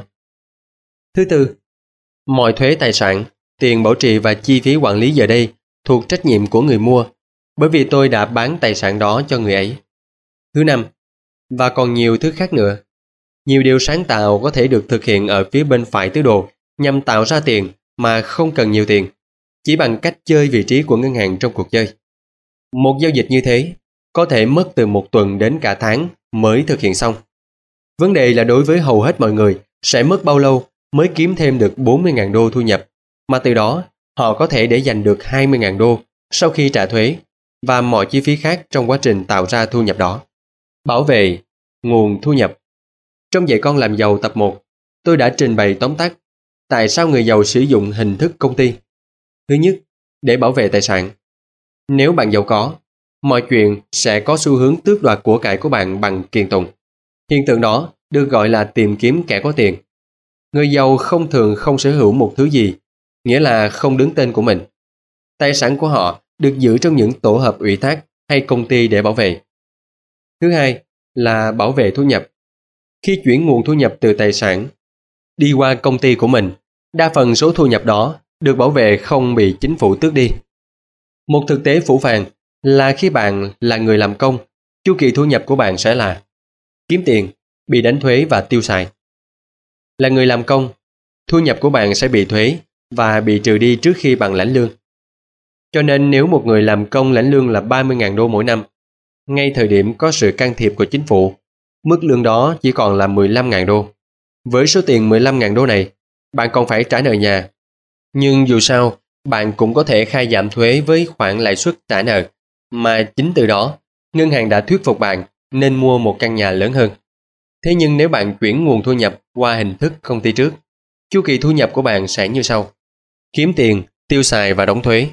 Thứ tư, mọi thuế tài sản, tiền bảo trì và chi phí quản lý giờ đây thuộc trách nhiệm của người mua, bởi vì tôi đã bán tài sản đó cho người ấy. Thứ năm, và còn nhiều thứ khác nữa. Nhiều điều sáng tạo có thể được thực hiện ở phía bên phải tứ đồ nhằm tạo ra tiền mà không cần nhiều tiền, chỉ bằng cách chơi vị trí của ngân hàng trong cuộc chơi. Một giao dịch như thế có thể mất từ một tuần đến cả tháng mới thực hiện xong. Vấn đề là đối với hầu hết mọi người sẽ mất bao lâu mới kiếm thêm được bốn mươi nghìn đô thu nhập, mà từ đó họ có thể để dành được hai mươi nghìn đô sau khi trả thuế và mọi chi phí khác trong quá trình tạo ra thu nhập đó. Bảo vệ nguồn thu nhập. Trong Dạy Con Làm Giàu tập một, tôi đã trình bày tóm tắt tại sao người giàu sử dụng hình thức công ty. Thứ nhất, để bảo vệ tài sản. Nếu bạn giàu có, mọi chuyện sẽ có xu hướng tước đoạt của cải của bạn bằng kiền tùng. Hiện tượng đó được gọi là tìm kiếm kẻ có tiền. Người giàu không thường không sở hữu một thứ gì, nghĩa là không đứng tên của mình. Tài sản của họ được giữ trong những tổ hợp ủy thác hay công ty để bảo vệ. Thứ hai là bảo vệ thu nhập. Khi chuyển nguồn thu nhập từ tài sản đi qua công ty của mình, đa phần số thu nhập đó được bảo vệ không bị chính phủ tước đi. Một thực tế phũ phàng là khi bạn là người làm công, chu kỳ thu nhập của bạn sẽ là kiếm tiền, bị đánh thuế và tiêu xài. Là người làm công, thu nhập của bạn sẽ bị thuế và bị trừ đi trước khi bạn lãnh lương. Cho nên nếu một người làm công lãnh lương là ba mươi nghìn đô mỗi năm, ngay thời điểm có sự can thiệp của chính phủ, mức lương đó chỉ còn là mười lăm nghìn đô. Với số tiền mười lăm nghìn đô này, bạn còn phải trả nợ nhà. Nhưng dù sao, bạn cũng có thể khai giảm thuế với khoản lãi suất trả nợ, mà chính từ đó, ngân hàng đã thuyết phục bạn nên mua một căn nhà lớn hơn. Thế nhưng nếu bạn chuyển nguồn thu nhập qua hình thức công ty trước, chu kỳ thu nhập của bạn sẽ như sau: kiếm tiền, tiêu xài và đóng thuế.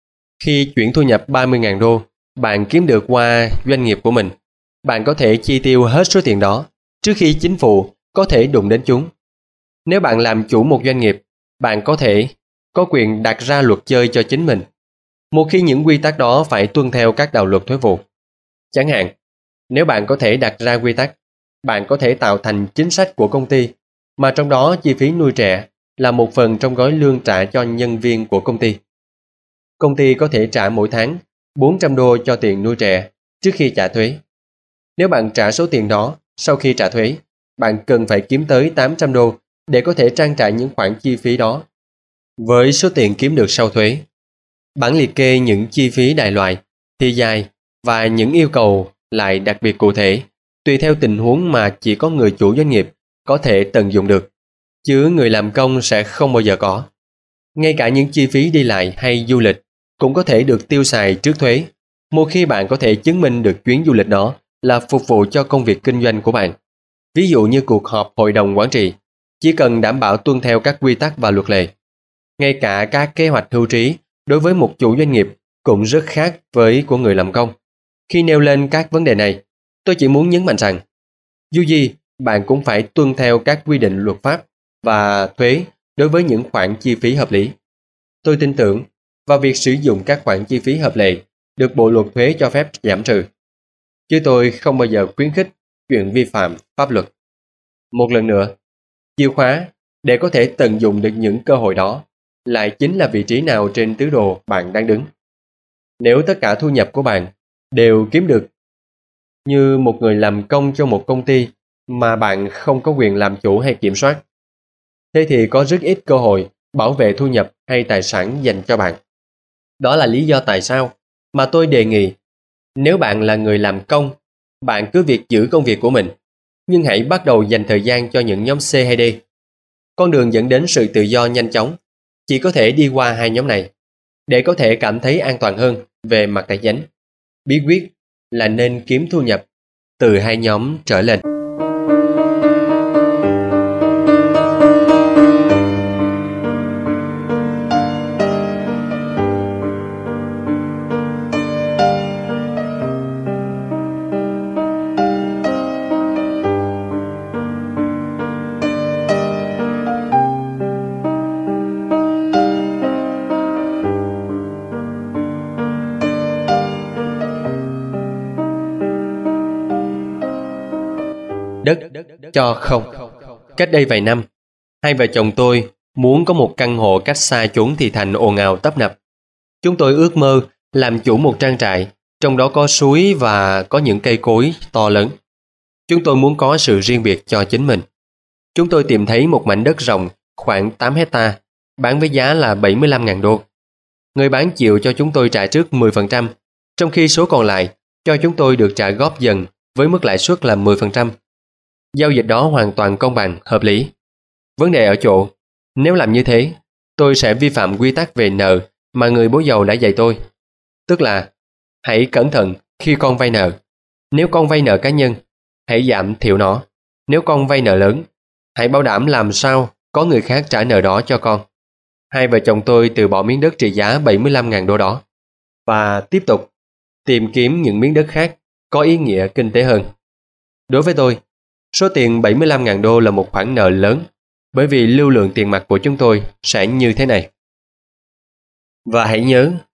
Khi chuyển thu nhập ba mươi nghìn đô, bạn kiếm được qua doanh nghiệp của mình, bạn có thể chi tiêu hết số tiền đó trước khi chính phủ có thể đụng đến chúng. Nếu bạn làm chủ một doanh nghiệp, bạn có thể có quyền đặt ra luật chơi cho chính mình, một khi những quy tắc đó phải tuân theo các đạo luật thuế vụ. Chẳng hạn, nếu bạn có thể đặt ra quy tắc, bạn có thể tạo thành chính sách của công ty, mà trong đó chi phí nuôi trẻ là một phần trong gói lương trả cho nhân viên của công ty. Công ty có thể trả mỗi tháng bốn trăm đô cho tiền nuôi trẻ trước khi trả thuế. Nếu bạn trả số tiền đó sau khi trả thuế, bạn cần phải kiếm tới tám trăm đô để có thể trang trải những khoản chi phí đó. Với số tiền kiếm được sau thuế, bản liệt kê những chi phí đại loại, thì dài và những yêu cầu lại đặc biệt cụ thể, tùy theo tình huống mà chỉ có người chủ doanh nghiệp có thể tận dụng được, chứ người làm công sẽ không bao giờ có. Ngay cả những chi phí đi lại hay du lịch cũng có thể được tiêu xài trước thuế, một khi bạn có thể chứng minh được chuyến du lịch đó là phục vụ cho công việc kinh doanh của bạn. Ví dụ như cuộc họp hội đồng quản trị, chỉ cần đảm bảo tuân theo các quy tắc và luật lệ. Ngay cả các kế hoạch hưu trí đối với một chủ doanh nghiệp cũng rất khác với của người làm công. Khi nêu lên các vấn đề này, tôi chỉ muốn nhấn mạnh rằng, dù gì bạn cũng phải tuân theo các quy định luật pháp và thuế đối với những khoản chi phí hợp lý. Tôi tin tưởng vào việc sử dụng các khoản chi phí hợp lệ được Bộ luật thuế cho phép giảm trừ, chứ tôi không bao giờ khuyến khích chuyện vi phạm pháp luật. Một lần nữa, chìa khóa để có thể tận dụng được những cơ hội đó lại chính là vị trí nào trên tứ đồ bạn đang đứng. Nếu tất cả thu nhập của bạn đều kiếm được như một người làm công cho một công ty mà bạn không có quyền làm chủ hay kiểm soát, thế thì có rất ít cơ hội bảo vệ thu nhập hay tài sản dành cho bạn. Đó là lý do tại sao mà tôi đề nghị, nếu bạn là người làm công, bạn cứ việc giữ công việc của mình, nhưng hãy bắt đầu dành thời gian cho những nhóm C hay D. Con đường dẫn đến sự tự do nhanh chóng chỉ có thể đi qua hai nhóm này. Để có thể cảm thấy an toàn hơn về mặt tài chính, bí quyết là nên kiếm thu nhập từ hai nhóm trở lên. Đất cho không. Cách đây vài năm, hai vợ chồng tôi muốn có một căn hộ cách xa chốn thị thành ồn ào tấp nập. Chúng tôi ước mơ làm chủ một trang trại, trong đó có suối và có những cây cối to lớn. Chúng tôi muốn có sự riêng biệt cho chính mình. Chúng tôi tìm thấy một mảnh đất rộng khoảng tám hecta, bán với giá là bảy mươi lăm nghìn đô. Người bán chịu cho chúng tôi trả trước mười phần trăm, trong khi số còn lại cho chúng tôi được trả góp dần với mức lãi suất là mười phần trăm. Giao dịch đó hoàn toàn công bằng, hợp lý. Vấn đề ở chỗ, nếu làm như thế, tôi sẽ vi phạm quy tắc về nợ mà người bố giàu đã dạy tôi. Tức là, hãy cẩn thận khi con vay nợ. Nếu con vay nợ cá nhân, hãy giảm thiểu nó. Nếu con vay nợ lớn, hãy bảo đảm làm sao có người khác trả nợ đó cho con. Hai vợ chồng tôi từ bỏ miếng đất trị giá bảy mươi lăm nghìn đô đó và tiếp tục tìm kiếm những miếng đất khác có ý nghĩa kinh tế hơn. Đối với tôi, số tiền bảy mươi lăm nghìn đô là một khoản nợ lớn, bởi vì lưu lượng tiền mặt của chúng tôi sẽ như thế này. Và hãy nhớ,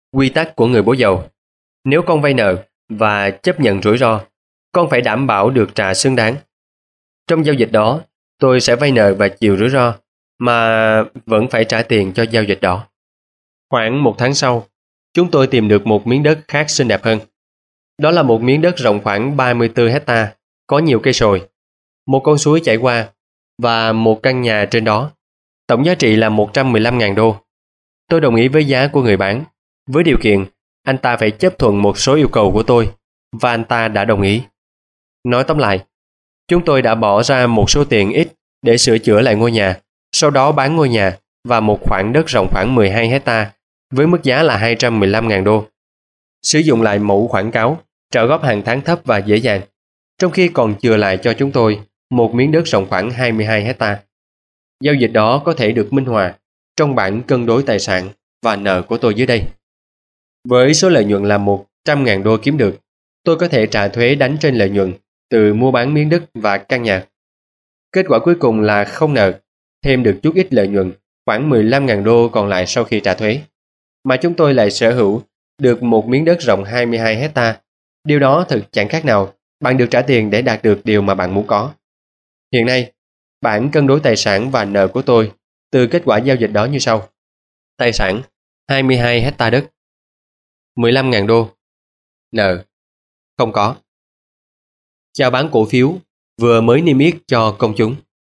Quy tắc của người bố giàu. Nếu con vay nợ và chấp nhận rủi ro, con phải đảm bảo được trả xứng đáng. Trong giao dịch đó, tôi sẽ vay nợ và chịu rủi ro, mà vẫn phải trả tiền cho giao dịch đó. Khoảng một tháng sau, chúng tôi tìm được một miếng đất khác xinh đẹp hơn. Đó là một miếng đất rộng khoảng ba mươi tư hecta, có nhiều cây sồi, một con suối chảy qua và một căn nhà trên đó. Tổng giá trị là một trăm mười lăm nghìn đô. Tôi đồng ý với giá của người bán, với điều kiện anh ta phải chấp thuận một số yêu cầu của tôi, và anh ta đã đồng ý. Nói tóm lại, chúng tôi đã bỏ ra một số tiền ít để sửa chữa lại ngôi nhà, sau đó bán ngôi nhà và một khoảng đất rộng khoảng mười hai hecta với mức giá là hai trăm mười lăm nghìn đô. Sử dụng lại mẫu quảng cáo, trả góp hàng tháng thấp và dễ dàng, trong khi còn chừa lại cho chúng tôi một miếng đất rộng khoảng hai mươi hai hecta. Giao dịch đó có thể được minh họa trong bảng cân đối tài sản và nợ của tôi dưới đây. Với số lợi nhuận là một trăm nghìn đô kiếm được, tôi có thể trả thuế đánh trên lợi nhuận từ mua bán miếng đất và căn nhà. Kết quả cuối cùng là không nợ, thêm được chút ít lợi nhuận, khoảng mười lăm nghìn đô còn lại sau khi trả thuế. Mà chúng tôi lại sở hữu được một miếng đất rộng hai mươi hai hecta. Điều đó thực chẳng khác nào bạn được trả tiền để đạt được điều mà bạn muốn có. Hiện nay, bảng cân đối tài sản và nợ của tôi từ kết quả giao dịch đó như sau. Tài sản hai mươi hai hecta đất, mười lăm nghìn đô. Nợ không có. Chào bán cổ phiếu vừa mới niêm yết cho công chúng.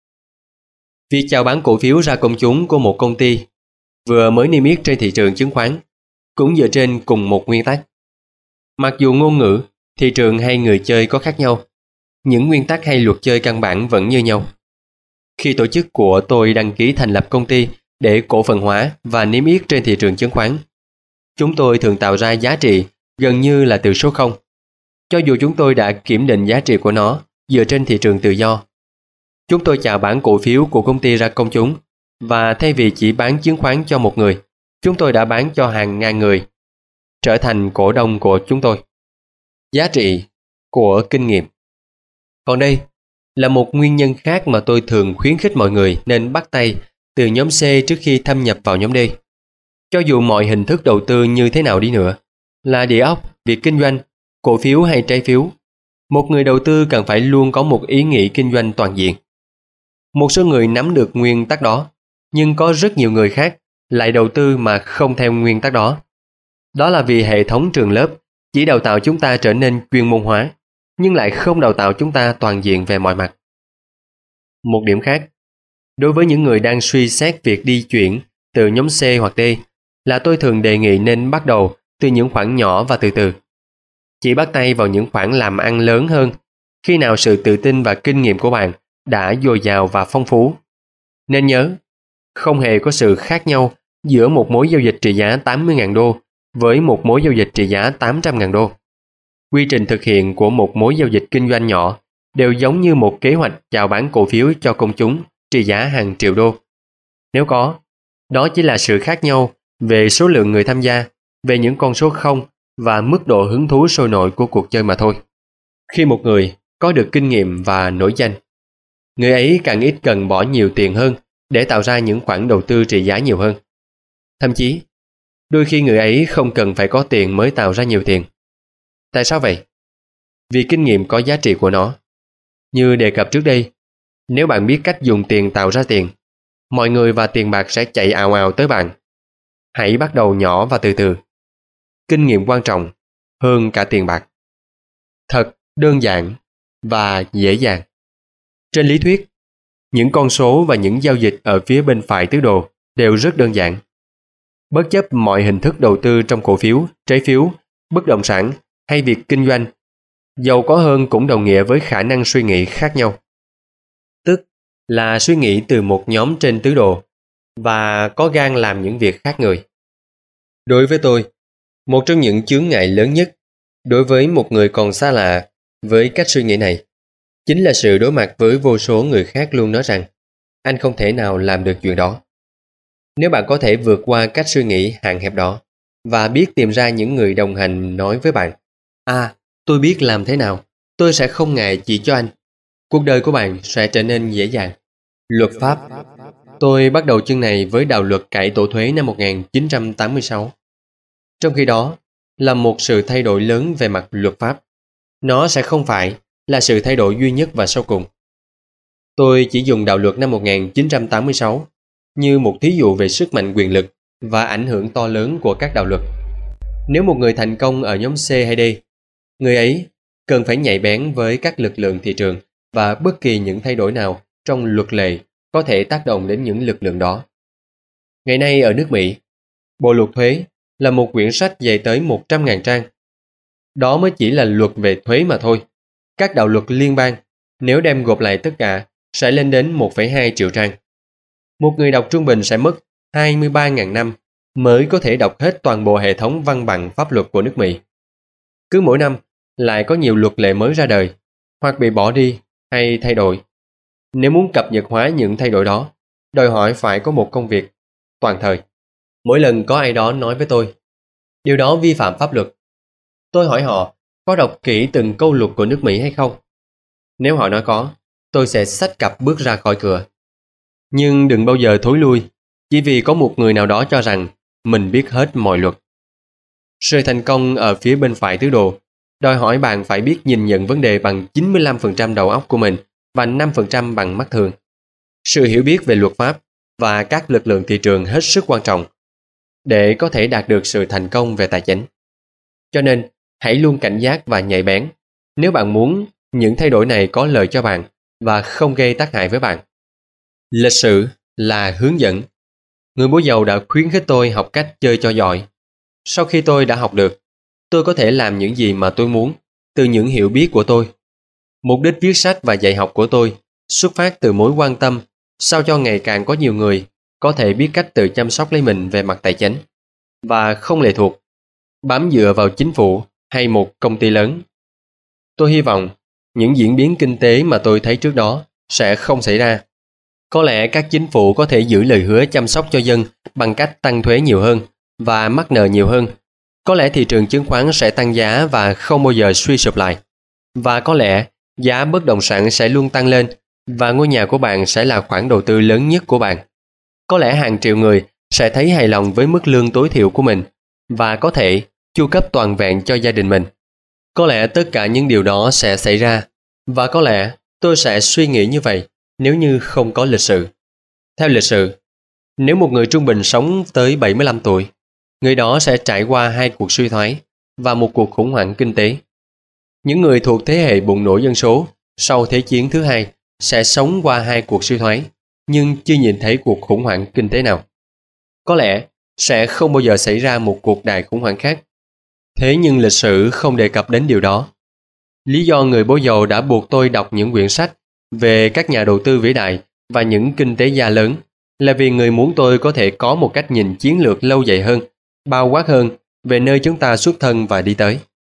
Việc chào bán cổ phiếu ra công chúng của một công ty vừa mới niêm yết trên thị trường chứng khoán cũng dựa trên cùng một nguyên tắc. Mặc dù ngôn ngữ, thị trường hay người chơi có khác nhau, những nguyên tắc hay luật chơi căn bản vẫn như nhau. Khi tổ chức của tôi đăng ký thành lập công ty để cổ phần hóa và niêm yết trên thị trường chứng khoán, chúng tôi thường tạo ra giá trị gần như là từ số không, cho dù chúng tôi đã kiểm định giá trị của nó dựa trên thị trường tự do. Chúng tôi chào bán cổ phiếu của công ty ra công chúng, và thay vì chỉ bán chứng khoán cho một người, chúng tôi đã bán cho hàng ngàn người, trở thành cổ đông của chúng tôi. Giá trị của kinh nghiệm. Còn đây là một nguyên nhân khác mà tôi thường khuyến khích mọi người nên bắt tay từ nhóm C trước khi thâm nhập vào nhóm D. Cho dù mọi hình thức đầu tư như thế nào đi nữa, là địa ốc, việc kinh doanh, cổ phiếu hay trái phiếu, một người đầu tư cần phải luôn có một ý nghĩ kinh doanh toàn diện. Một số người nắm được nguyên tắc đó, nhưng có rất nhiều người khác lại đầu tư mà không theo nguyên tắc đó. Đó là vì hệ thống trường lớp chỉ đào tạo chúng ta trở nên chuyên môn hóa, nhưng lại không đào tạo chúng ta toàn diện về mọi mặt. Một điểm khác, đối với những người đang suy xét việc đi chuyển từ nhóm C hoặc D, là tôi thường đề nghị nên bắt đầu từ những khoản nhỏ và từ từ. Chỉ bắt tay vào những khoản làm ăn lớn hơn khi nào sự tự tin và kinh nghiệm của bạn đã dồi dào và phong phú. Nên nhớ, không hề có sự khác nhau giữa một mối giao dịch trị giá tám mươi nghìn đô với một mối giao dịch trị giá tám trăm nghìn đô. Quy trình thực hiện của một mối giao dịch kinh doanh nhỏ đều giống như một kế hoạch chào bán cổ phiếu cho công chúng trị giá hàng triệu đô. Nếu có, đó chỉ là sự khác nhau về số lượng người tham gia, về những con số không và mức độ hứng thú sôi nổi của cuộc chơi mà thôi. Khi một người có được kinh nghiệm và nổi danh, người ấy càng ít cần bỏ nhiều tiền hơn để tạo ra những khoản đầu tư trị giá nhiều hơn. Thậm chí, đôi khi người ấy không cần phải có tiền mới tạo ra nhiều tiền. Tại sao vậy? Vì kinh nghiệm có giá trị của nó. Như đề cập trước đây, nếu bạn biết cách dùng tiền tạo ra tiền, mọi người và tiền bạc sẽ chạy ào ào tới bạn. Hãy bắt đầu nhỏ và từ từ. Kinh nghiệm quan trọng hơn cả tiền bạc. Thật đơn giản và dễ dàng. Trên lý thuyết, những con số và những giao dịch ở phía bên phải tứ đồ đều rất đơn giản. Bất chấp mọi hình thức đầu tư trong cổ phiếu, trái phiếu, bất động sản hay việc kinh doanh, giàu có hơn cũng đồng nghĩa với khả năng suy nghĩ khác nhau. Tức là suy nghĩ từ một nhóm trên tứ đồ và có gan làm những việc khác người. Đối với tôi, một trong những chướng ngại lớn nhất đối với một người còn xa lạ với cách suy nghĩ này chính là sự đối mặt với vô số người khác luôn nói rằng anh không thể nào làm được chuyện đó. Nếu bạn có thể vượt qua cách suy nghĩ hạn hẹp đó và biết tìm ra những người đồng hành nói với bạn, à, tôi biết làm thế nào, tôi sẽ không ngại chỉ cho anh, cuộc đời của bạn sẽ trở nên dễ dàng. Luật pháp. Tôi bắt đầu chương này với đạo luật cải tổ thuế năm một nghìn chín trăm tám mươi sáu. Trong khi đó, là một sự thay đổi lớn về mặt luật pháp. Nó sẽ không phải là sự thay đổi duy nhất và sau cùng. Tôi chỉ dùng đạo luật năm một nghìn chín trăm tám mươi sáu như một thí dụ về sức mạnh quyền lực và ảnh hưởng to lớn của các đạo luật. Nếu một người thành công ở nhóm C hay D, người ấy cần phải nhạy bén với các lực lượng thị trường và bất kỳ những thay đổi nào trong luật lệ có thể tác động đến những lực lượng đó. Ngày nay ở nước Mỹ, Bộ luật thuế là một quyển sách dày tới một trăm nghìn trang. Đó mới chỉ là luật về thuế mà thôi. Các đạo luật liên bang, nếu đem gộp lại tất cả, sẽ lên đến một phẩy hai triệu trang. Một người đọc trung bình sẽ mất hai mươi ba nghìn năm mới có thể đọc hết toàn bộ hệ thống văn bằng pháp luật của nước Mỹ. Cứ mỗi năm, lại có nhiều luật lệ mới ra đời, hoặc bị bỏ đi hay thay đổi. Nếu muốn cập nhật hóa những thay đổi đó, đòi hỏi phải có một công việc toàn thời. Mỗi lần có ai đó nói với tôi, điều đó vi phạm pháp luật, tôi hỏi họ có đọc kỹ từng câu luật của nước Mỹ hay không. Nếu họ nói có, tôi sẽ xách cặp bước ra khỏi cửa. Nhưng đừng bao giờ thối lui, chỉ vì có một người nào đó cho rằng mình biết hết mọi luật. Sự thành công ở phía bên phải tứ đồ đòi hỏi bạn phải biết nhìn nhận vấn đề bằng chín mươi lăm phần trăm đầu óc của mình và năm phần trăm bằng mắt thường. Sự hiểu biết về luật pháp và các lực lượng thị trường hết sức quan trọng để có thể đạt được sự thành công về tài chính. Cho nên, hãy luôn cảnh giác và nhạy bén nếu bạn muốn những thay đổi này có lợi cho bạn và không gây tác hại với bạn. Lịch sử là hướng dẫn. Người bố giàu đã khuyến khích tôi học cách chơi cho giỏi. Sau khi tôi đã học được, tôi có thể làm những gì mà tôi muốn từ những hiểu biết của tôi. Mục đích viết sách và dạy học của tôi xuất phát từ mối quan tâm sao cho ngày càng có nhiều người có thể biết cách tự chăm sóc lấy mình về mặt tài chính và không lệ thuộc, bám dựa vào chính phủ hay một công ty lớn. Tôi hy vọng những diễn biến kinh tế mà tôi thấy trước đó sẽ không xảy ra. Có lẽ các chính phủ có thể giữ lời hứa chăm sóc cho dân bằng cách tăng thuế nhiều hơn và mắc nợ nhiều hơn. Có lẽ thị trường chứng khoán sẽ tăng giá và không bao giờ suy sụp lại. Và có lẽ giá bất động sản sẽ luôn tăng lên và ngôi nhà của bạn sẽ là khoản đầu tư lớn nhất của bạn. Có lẽ hàng triệu người sẽ thấy hài lòng với mức lương tối thiểu của mình và có thể chu cấp toàn vẹn cho gia đình mình. Có lẽ tất cả những điều đó sẽ xảy ra và có lẽ tôi sẽ suy nghĩ như vậy nếu như không có lịch sử. Theo lịch sử, nếu một người trung bình sống tới bảy mươi lăm tuổi, người đó sẽ trải qua hai cuộc suy thoái và một cuộc khủng hoảng kinh tế. Những người thuộc thế hệ bùng nổ dân số sau Thế chiến thứ hai sẽ sống qua hai cuộc suy thoái, nhưng chưa nhìn thấy cuộc khủng hoảng kinh tế nào. Có lẽ sẽ không bao giờ xảy ra một cuộc đại khủng hoảng khác. Thế nhưng lịch sử không đề cập đến điều đó. Lý do người bố giàu đã buộc tôi đọc những quyển sách về các nhà đầu tư vĩ đại và những kinh tế gia lớn là vì người muốn tôi có thể có một cách nhìn chiến lược lâu dài hơn, bao quát hơn về nơi chúng ta xuất thân và đi tới.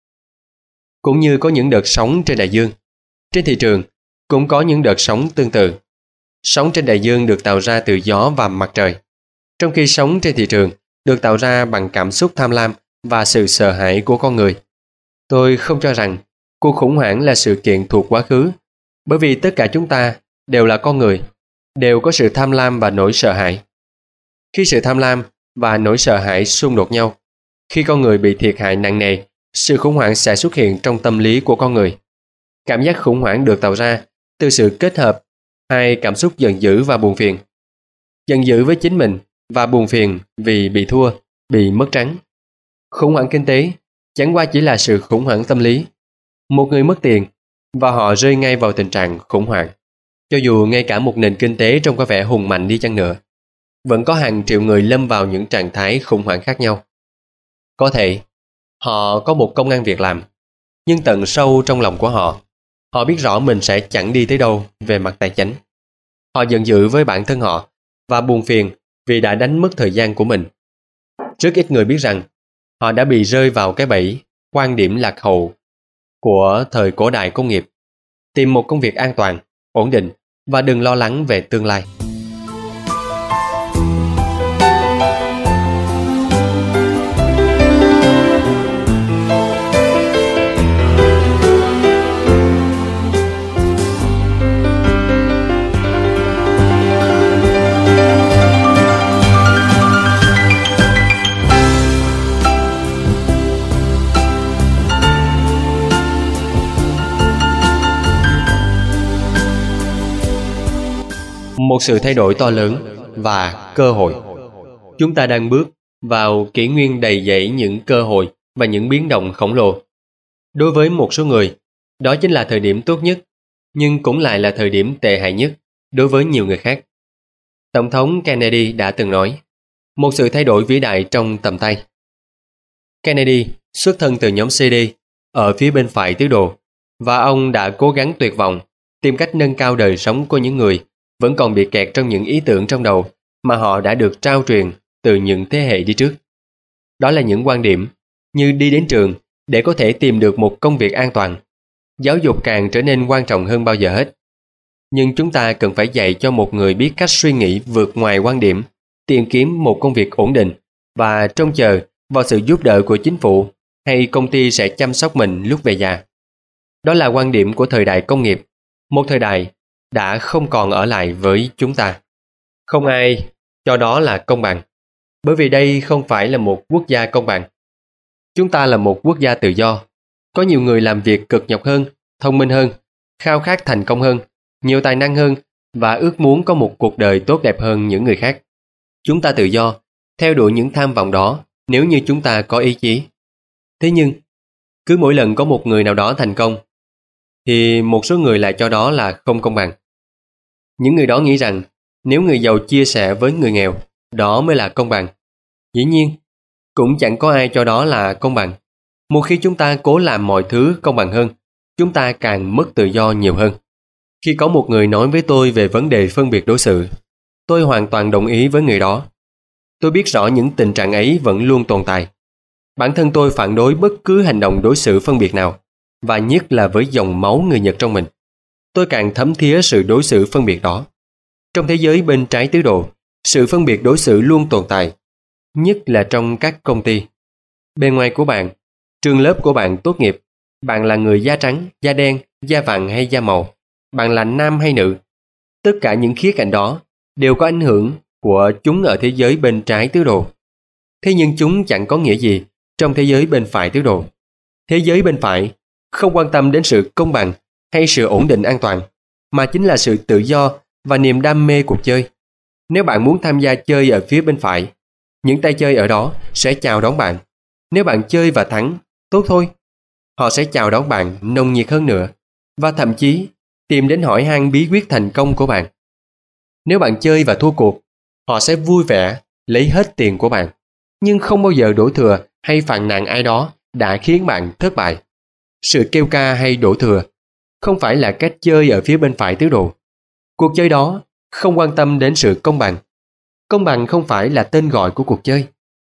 Cũng như có những đợt sóng trên đại dương, trên thị trường cũng có những đợt sóng tương tự. Sóng trên đại dương được tạo ra từ gió và mặt trời, trong khi sóng trên thị trường được tạo ra bằng cảm xúc tham lam và sự sợ hãi của con người. Tôi không cho rằng cuộc khủng hoảng là sự kiện thuộc quá khứ, bởi vì tất cả chúng ta đều là con người, đều có sự tham lam và nỗi sợ hãi. Khi sự tham lam và nỗi sợ hãi xung đột nhau, khi con người bị thiệt hại nặng nề, sự khủng hoảng sẽ xuất hiện trong tâm lý của con người. Cảm giác khủng hoảng được tạo ra từ sự kết hợp hai cảm xúc giận dữ và buồn phiền. Giận dữ với chính mình và buồn phiền vì bị thua, bị mất trắng. Khủng hoảng kinh tế chẳng qua chỉ là sự khủng hoảng tâm lý. Một người mất tiền và họ rơi ngay vào tình trạng khủng hoảng. Cho dù ngay cả một nền kinh tế trông có vẻ hùng mạnh đi chăng nữa, vẫn có hàng triệu người lâm vào những trạng thái khủng hoảng khác nhau. Có thể họ có một công ăn việc làm, nhưng tận sâu trong lòng của họ, họ biết rõ mình sẽ chẳng đi tới đâu về mặt tài chính. Họ giận dữ với bản thân họ và buồn phiền vì đã đánh mất thời gian của mình. Rất ít người biết rằng họ đã bị rơi vào cái bẫy quan điểm lạc hậu của thời cổ đại công nghiệp. Tìm một công việc an toàn, ổn định và đừng lo lắng về tương lai. Một sự thay đổi to lớn và cơ hội. Chúng ta đang bước vào kỷ nguyên đầy dẫy những cơ hội và những biến động khổng lồ. Đối với một số người, đó chính là thời điểm tốt nhất, nhưng cũng lại là thời điểm tệ hại nhất đối với nhiều người khác. Tổng thống Kennedy đã từng nói, một sự thay đổi vĩ đại trong tầm tay. Kennedy xuất thân từ nhóm xê đê ở phía bên phải tứ đồ, và ông đã cố gắng tuyệt vọng tìm cách nâng cao đời sống của những người vẫn còn bị kẹt trong những ý tưởng trong đầu mà họ đã được trao truyền từ những thế hệ đi trước. Đó là những quan điểm như đi đến trường để có thể tìm được một công việc an toàn. Giáo dục càng trở nên quan trọng hơn bao giờ hết. Nhưng chúng ta cần phải dạy cho một người biết cách suy nghĩ vượt ngoài quan điểm, tìm kiếm một công việc ổn định và trông chờ vào sự giúp đỡ của chính phủ hay công ty sẽ chăm sóc mình lúc về già. Đó là quan điểm của thời đại công nghiệp, một thời đại đã không còn ở lại với chúng ta. Không ai cho đó là công bằng, bởi vì đây không phải là một quốc gia công bằng. Chúng ta là một quốc gia tự do. Có nhiều người làm việc cực nhọc hơn, thông minh hơn, khao khát thành công hơn, nhiều tài năng hơn và ước muốn có một cuộc đời tốt đẹp hơn những người khác. Chúng ta tự do, theo đuổi những tham vọng đó nếu như chúng ta có ý chí. Thế nhưng, cứ mỗi lần có một người nào đó thành công, thì một số người lại cho đó là không công bằng. Những người đó nghĩ rằng nếu người giàu chia sẻ với người nghèo, đó mới là công bằng. Dĩ nhiên, cũng chẳng có ai cho đó là công bằng. Một khi chúng ta cố làm mọi thứ công bằng hơn, chúng ta càng mất tự do nhiều hơn. Khi có một người nói với tôi về vấn đề phân biệt đối xử, tôi hoàn toàn đồng ý với người đó. Tôi biết rõ những tình trạng ấy vẫn luôn tồn tại. Bản thân tôi phản đối bất cứ hành động đối xử phân biệt nào, và nhất là với dòng máu người Nhật trong mình. Tôi càng thấm thía sự đối xử phân biệt đó. Trong thế giới bên trái tứ đồ, sự phân biệt đối xử luôn tồn tại, nhất là trong các công ty. Bề ngoài của bạn, trường lớp của bạn tốt nghiệp, bạn là người da trắng, da đen, da vàng hay da màu, bạn là nam hay nữ. Tất cả những khía cạnh đó đều có ảnh hưởng của chúng ở thế giới bên trái tứ đồ. Thế nhưng chúng chẳng có nghĩa gì trong thế giới bên phải tứ đồ. Thế giới bên phải không quan tâm đến sự công bằng hay sự ổn định an toàn, mà chính là sự tự do và niềm đam mê cuộc chơi. Nếu bạn muốn tham gia chơi ở phía bên phải, những tay chơi ở đó sẽ chào đón bạn. Nếu bạn chơi và thắng, tốt thôi. Họ sẽ chào đón bạn nồng nhiệt hơn nữa, và thậm chí tìm đến hỏi han bí quyết thành công của bạn. Nếu bạn chơi và thua cuộc, họ sẽ vui vẻ lấy hết tiền của bạn, nhưng không bao giờ đổ thừa hay phàn nàn ai đó đã khiến bạn thất bại. Sự kêu ca hay đổ thừa không phải là cách chơi ở phía bên phải tứ đồ. Cuộc chơi đó không quan tâm đến sự công bằng. Công bằng không phải là tên gọi của cuộc chơi.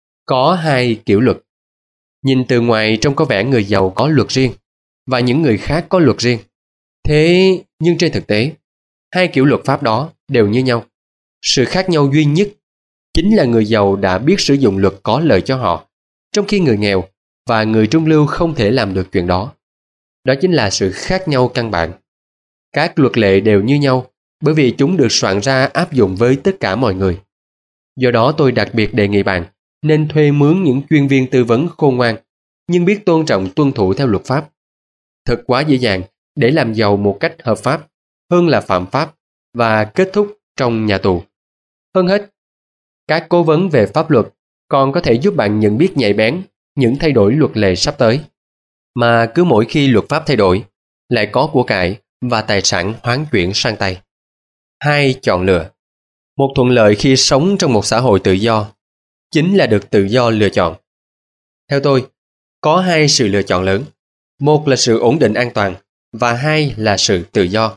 Có hai kiểu luật. Nhìn từ ngoài trông có vẻ người giàu có luật riêng và những người khác có luật riêng. Thế nhưng trên thực tế, hai kiểu luật pháp đó đều như nhau. Sự khác nhau duy nhất chính là người giàu đã biết sử dụng luật có lợi cho họ, trong khi người nghèo và người trung lưu không thể làm được chuyện đó. Đó chính là sự khác nhau căn bản. Các luật lệ đều như nhau bởi vì chúng được soạn ra áp dụng với tất cả mọi người. Do đó tôi đặc biệt đề nghị bạn nên thuê mướn những chuyên viên tư vấn khôn ngoan, nhưng biết tôn trọng tuân thủ theo luật pháp. Thật quá dễ dàng để làm giàu một cách hợp pháp hơn là phạm pháp và kết thúc trong nhà tù. Hơn hết, các cố vấn về pháp luật còn có thể giúp bạn nhận biết nhạy bén những thay đổi luật lệ sắp tới. Mà cứ mỗi khi luật pháp thay đổi, lại có của cải và tài sản hoán chuyển sang tay. Hai, chọn lựa. Một thuận lợi khi sống trong một xã hội tự do chính là được tự do lựa chọn. Theo tôi, có hai sự lựa chọn lớn. Một là sự ổn định an toàn và hai là sự tự do.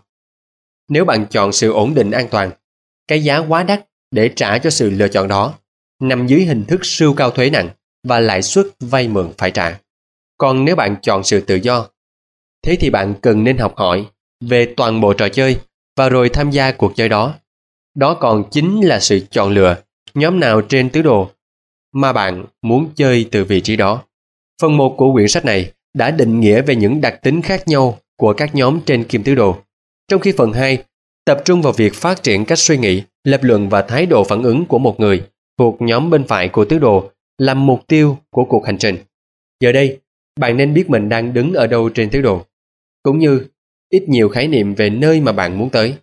Nếu bạn chọn sự ổn định an toàn, cái giá quá đắt để trả cho sự lựa chọn đó nằm dưới hình thức siêu cao thuế nặng và lãi suất vay mượn phải trả. Còn nếu bạn chọn sự tự do, thế thì bạn cần nên học hỏi về toàn bộ trò chơi và rồi tham gia cuộc chơi đó. Đó còn chính là sự chọn lựa nhóm nào trên tứ đồ mà bạn muốn chơi từ vị trí đó. Phần một của quyển sách này đã định nghĩa về những đặc tính khác nhau của các nhóm trên kim tứ đồ, trong khi phần hai tập trung vào việc phát triển cách suy nghĩ, lập luận và thái độ phản ứng của một người thuộc nhóm bên phải của tứ đồ làm mục tiêu của cuộc hành trình. Giờ đây, bạn nên biết mình đang đứng ở đâu trên tứ đồ, cũng như ít nhiều khái niệm về nơi mà bạn muốn tới.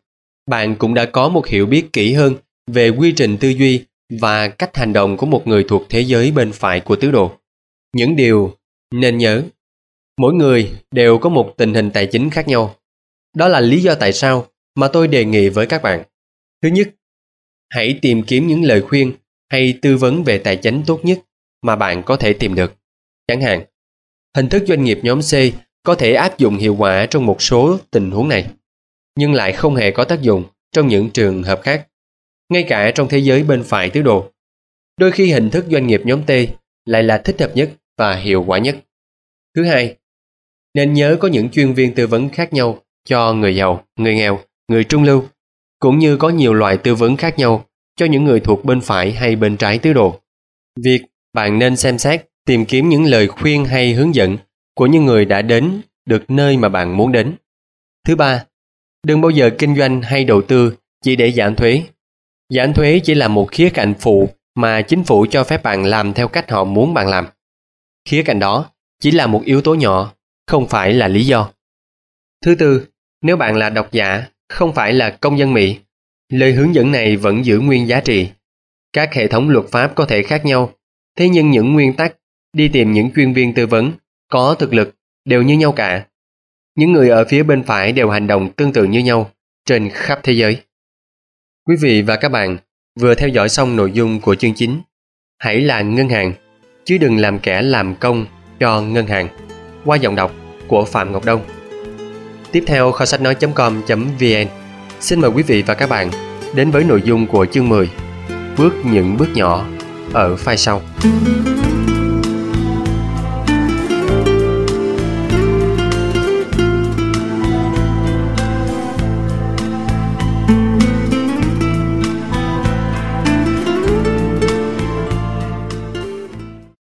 bạn cũng đã có một hiểu biết kỹ hơn về quy trình tư duy và cách hành động của một người thuộc thế giới bên phải của tứ đồ. Những điều nên nhớ: mỗi người đều có một tình hình tài chính khác nhau. Đó là lý do tại sao mà tôi đề nghị với các bạn. Thứ nhất, hãy tìm kiếm những lời khuyên hay tư vấn về tài chính tốt nhất mà bạn có thể tìm được. Chẳng hạn, hình thức doanh nghiệp nhóm C có thể áp dụng hiệu quả trong một số tình huống này, nhưng lại không hề có tác dụng trong những trường hợp khác, ngay cả trong thế giới bên phải tứ đồ. Đôi khi hình thức doanh nghiệp nhóm T lại là thích hợp nhất và hiệu quả nhất. Thứ hai, nên nhớ có những chuyên viên tư vấn khác nhau cho người giàu, người nghèo, người trung lưu, cũng như có nhiều loại tư vấn khác nhau cho những người thuộc bên phải hay bên trái tứ đồ. Việc bạn nên xem xét, tìm kiếm những lời khuyên hay hướng dẫn của những người đã đến được nơi mà bạn muốn đến. Thứ ba, đừng bao giờ kinh doanh hay đầu tư chỉ để giảm thuế. Giảm thuế chỉ là một khía cạnh phụ mà chính phủ cho phép bạn làm theo cách họ muốn bạn làm. Khía cạnh đó chỉ là một yếu tố nhỏ, không phải là lý do. Thứ tư, nếu bạn là độc giả, không phải là công dân Mỹ, lời hướng dẫn này vẫn giữ nguyên giá trị. Các hệ thống luật pháp có thể khác nhau, thế nhưng những nguyên tắc đi tìm những chuyên viên tư vấn có thực lực đều như nhau cả. Những người ở phía bên phải đều hành động tương tự như nhau trên khắp thế giới. Quý vị và các bạn vừa theo dõi xong nội dung của chương chín. Hãy là ngân hàng, chứ đừng làm kẻ làm công cho ngân hàng, qua giọng đọc của Phạm Ngọc Đông. Tiếp theo kho sách nói chấm com chấm vn, xin mời quý vị và các bạn đến với nội dung của chương mười, bước những bước nhỏ ở file sau.